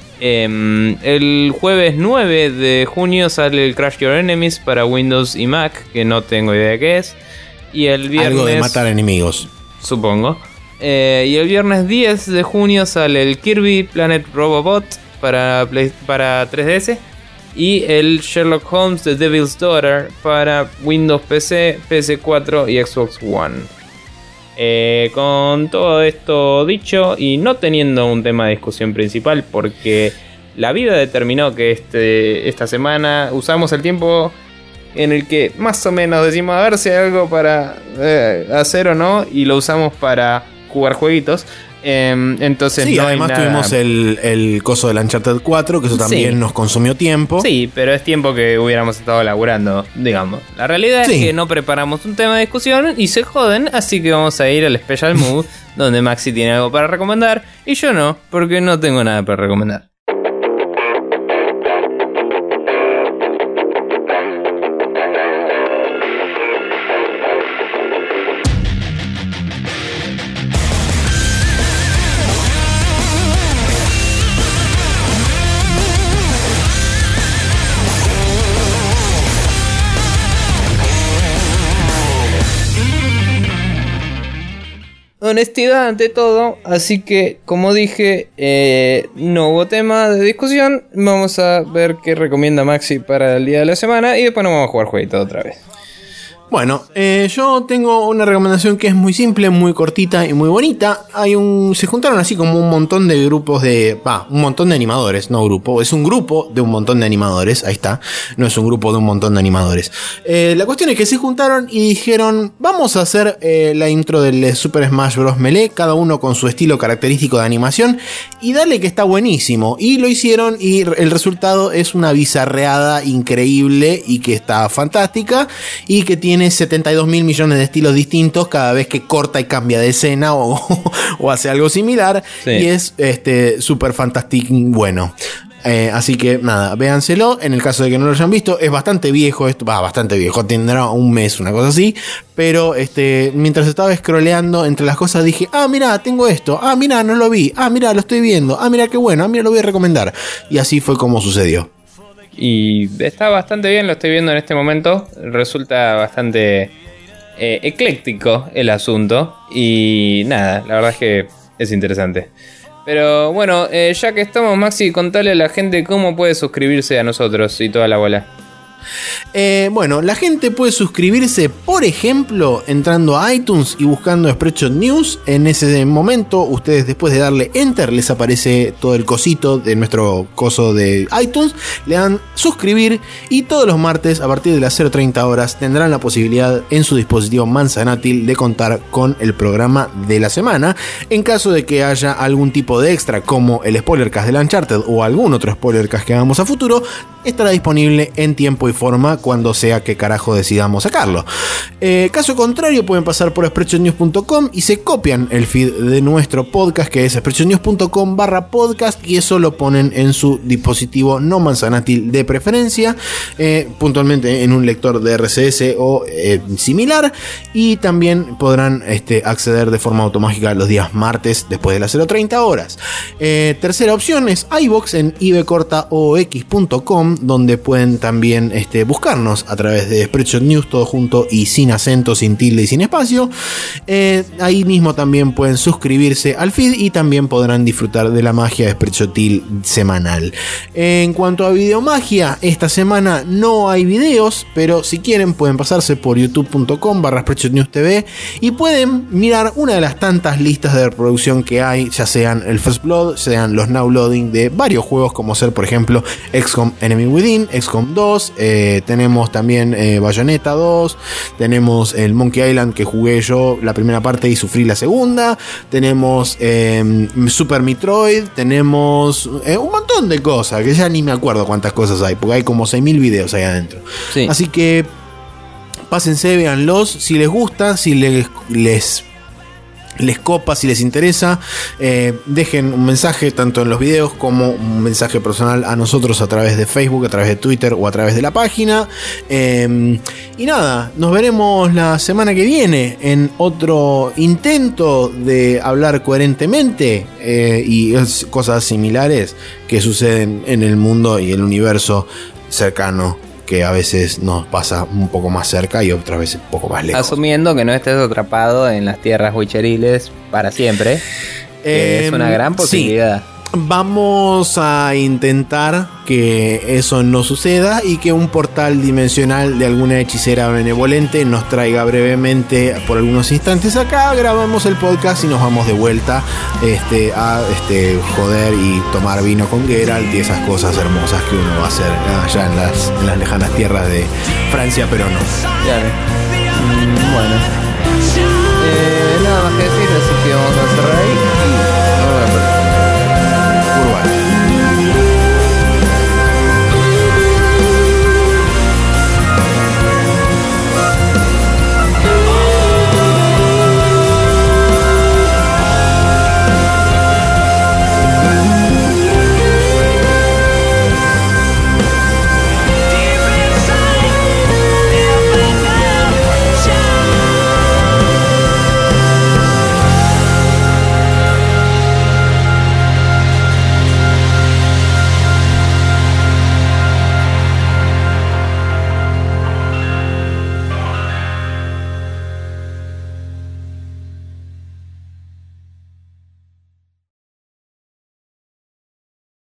El jueves 9 de junio sale el Crash Your Enemies para Windows y Mac, que no tengo idea de qué es. Y el viernes, algo de matar enemigos, supongo. Y el viernes 10 de junio sale el Kirby Planet Robobot para 3DS. Y el Sherlock Holmes The Devil's Daughter para Windows PC, PS4 y Xbox One. Con todo esto dicho y no teniendo un tema de discusión principal, porque la vida determinó que esta semana usamos el tiempo en el que más o menos decimos a ver si hay algo para hacer o no, y lo usamos para jugar jueguitos. Entonces sí, no además tuvimos el coso del Uncharted 4, que eso también nos consumió tiempo. Sí, pero es tiempo que hubiéramos estado laburando, digamos. La realidad es que no preparamos un tema de discusión y se joden, así que vamos a ir al Special Mood, donde Maxi tiene algo para recomendar y yo no, porque no tengo nada para recomendar. Honestidad ante todo, así que como dije, no hubo tema de discusión. Vamos a ver qué recomienda Maxi para el día de la semana y después nos vamos a jugar jueguito otra vez. Bueno, yo tengo una recomendación que es muy simple, muy cortita y muy bonita. Se juntaron así como un montón de grupos un montón de animadores, no grupo, es un grupo de un montón de animadores, ahí está, no es un grupo de un montón de animadores. La cuestión es que se juntaron y dijeron, vamos a hacer la intro del Super Smash Bros. Melee, cada uno con su estilo característico de animación, y dale que está buenísimo. Y lo hicieron y el resultado es una bizarreada increíble y que está fantástica y que tiene 72 mil millones de estilos distintos cada vez que corta y cambia de escena o hace algo similar. Sí. Y es súper fantástico. Bueno, Así que nada, véanselo. En el caso de que no lo hayan visto, es bastante viejo esto, bastante viejo, tendrá un mes, una cosa así. Pero mientras estaba scrolleando entre las cosas dije, mirá, tengo esto, mirá, no lo vi, mirá, lo estoy viendo, mirá, qué bueno, mirá, lo voy a recomendar. Y así fue como sucedió. Y está bastante bien, lo estoy viendo en este momento. Resulta bastante ecléctico el asunto. Y nada, la verdad es que es interesante. Pero bueno, ya que estamos, Maxi, contale a la gente cómo puede suscribirse a nosotros y toda la bola. Bueno, la gente puede suscribirse, por ejemplo, entrando a iTunes y buscando Spreadshot News. En ese momento, ustedes después de darle Enter, les aparece todo el cosito de nuestro coso de iTunes. Le dan suscribir y todos los martes, a partir de las 0:30 horas, tendrán la posibilidad en su dispositivo manzanátil de contar con el programa de la semana. En caso de que haya algún tipo de extra, como el Spoilercast del Uncharted o algún otro Spoilercast que hagamos a futuro, estará disponible en tiempo y forma cuando sea que carajo decidamos sacarlo. Caso contrario, pueden pasar por spreadshotnews.com y se copian el feed de nuestro podcast, que es spreadshotnews.com/podcast, y eso lo ponen en su dispositivo no manzanátil de preferencia, puntualmente en un lector de RCS o similar, y también podrán acceder de forma automática los días martes después de las 0:30 horas. Tercera opción es iVoox en ibcortaoox.com, donde pueden también buscarnos a través de Spreadshot News, todo junto y sin acento, sin tilde y sin espacio. Ahí mismo también pueden suscribirse al feed y también podrán disfrutar de la magia de Spreadshotil semanal. En cuanto a videomagia, esta semana no hay videos, pero si quieren pueden pasarse por youtube.com/SpreadshotNewsTV y pueden mirar una de las tantas listas de reproducción que hay, ya sean el First Blood, sean los Now Loading de varios juegos, como ser por ejemplo XCOM Enemy Within, XCOM 2, tenemos también Bayonetta 2, tenemos el Monkey Island que jugué yo la primera parte y sufrí la segunda, tenemos Super Metroid, tenemos un montón de cosas que ya ni me acuerdo cuántas cosas hay, porque hay como 6.000 videos ahí adentro. Sí. Así que pásense, véanlos, si les gusta, si les copa, si les interesa, dejen un mensaje tanto en los videos como un mensaje personal a nosotros a través de Facebook, a través de Twitter o a través de la página. Y nada, nos veremos la semana que viene en otro intento de hablar coherentemente y cosas similares que suceden en el mundo y el universo cercano, que a veces nos pasa un poco más cerca y otras veces un poco más lejos. Asumiendo que no estés atrapado en las tierras witcheriles para siempre, es una gran posibilidad. Sí. Vamos a intentar que eso no suceda y que un portal dimensional de alguna hechicera benevolente nos traiga brevemente por algunos instantes acá, grabamos el podcast y nos vamos de vuelta a joder y tomar vino con Geralt y esas cosas hermosas que uno va a hacer allá en las lejanas tierras de Francia, pero no. Claro. Bueno.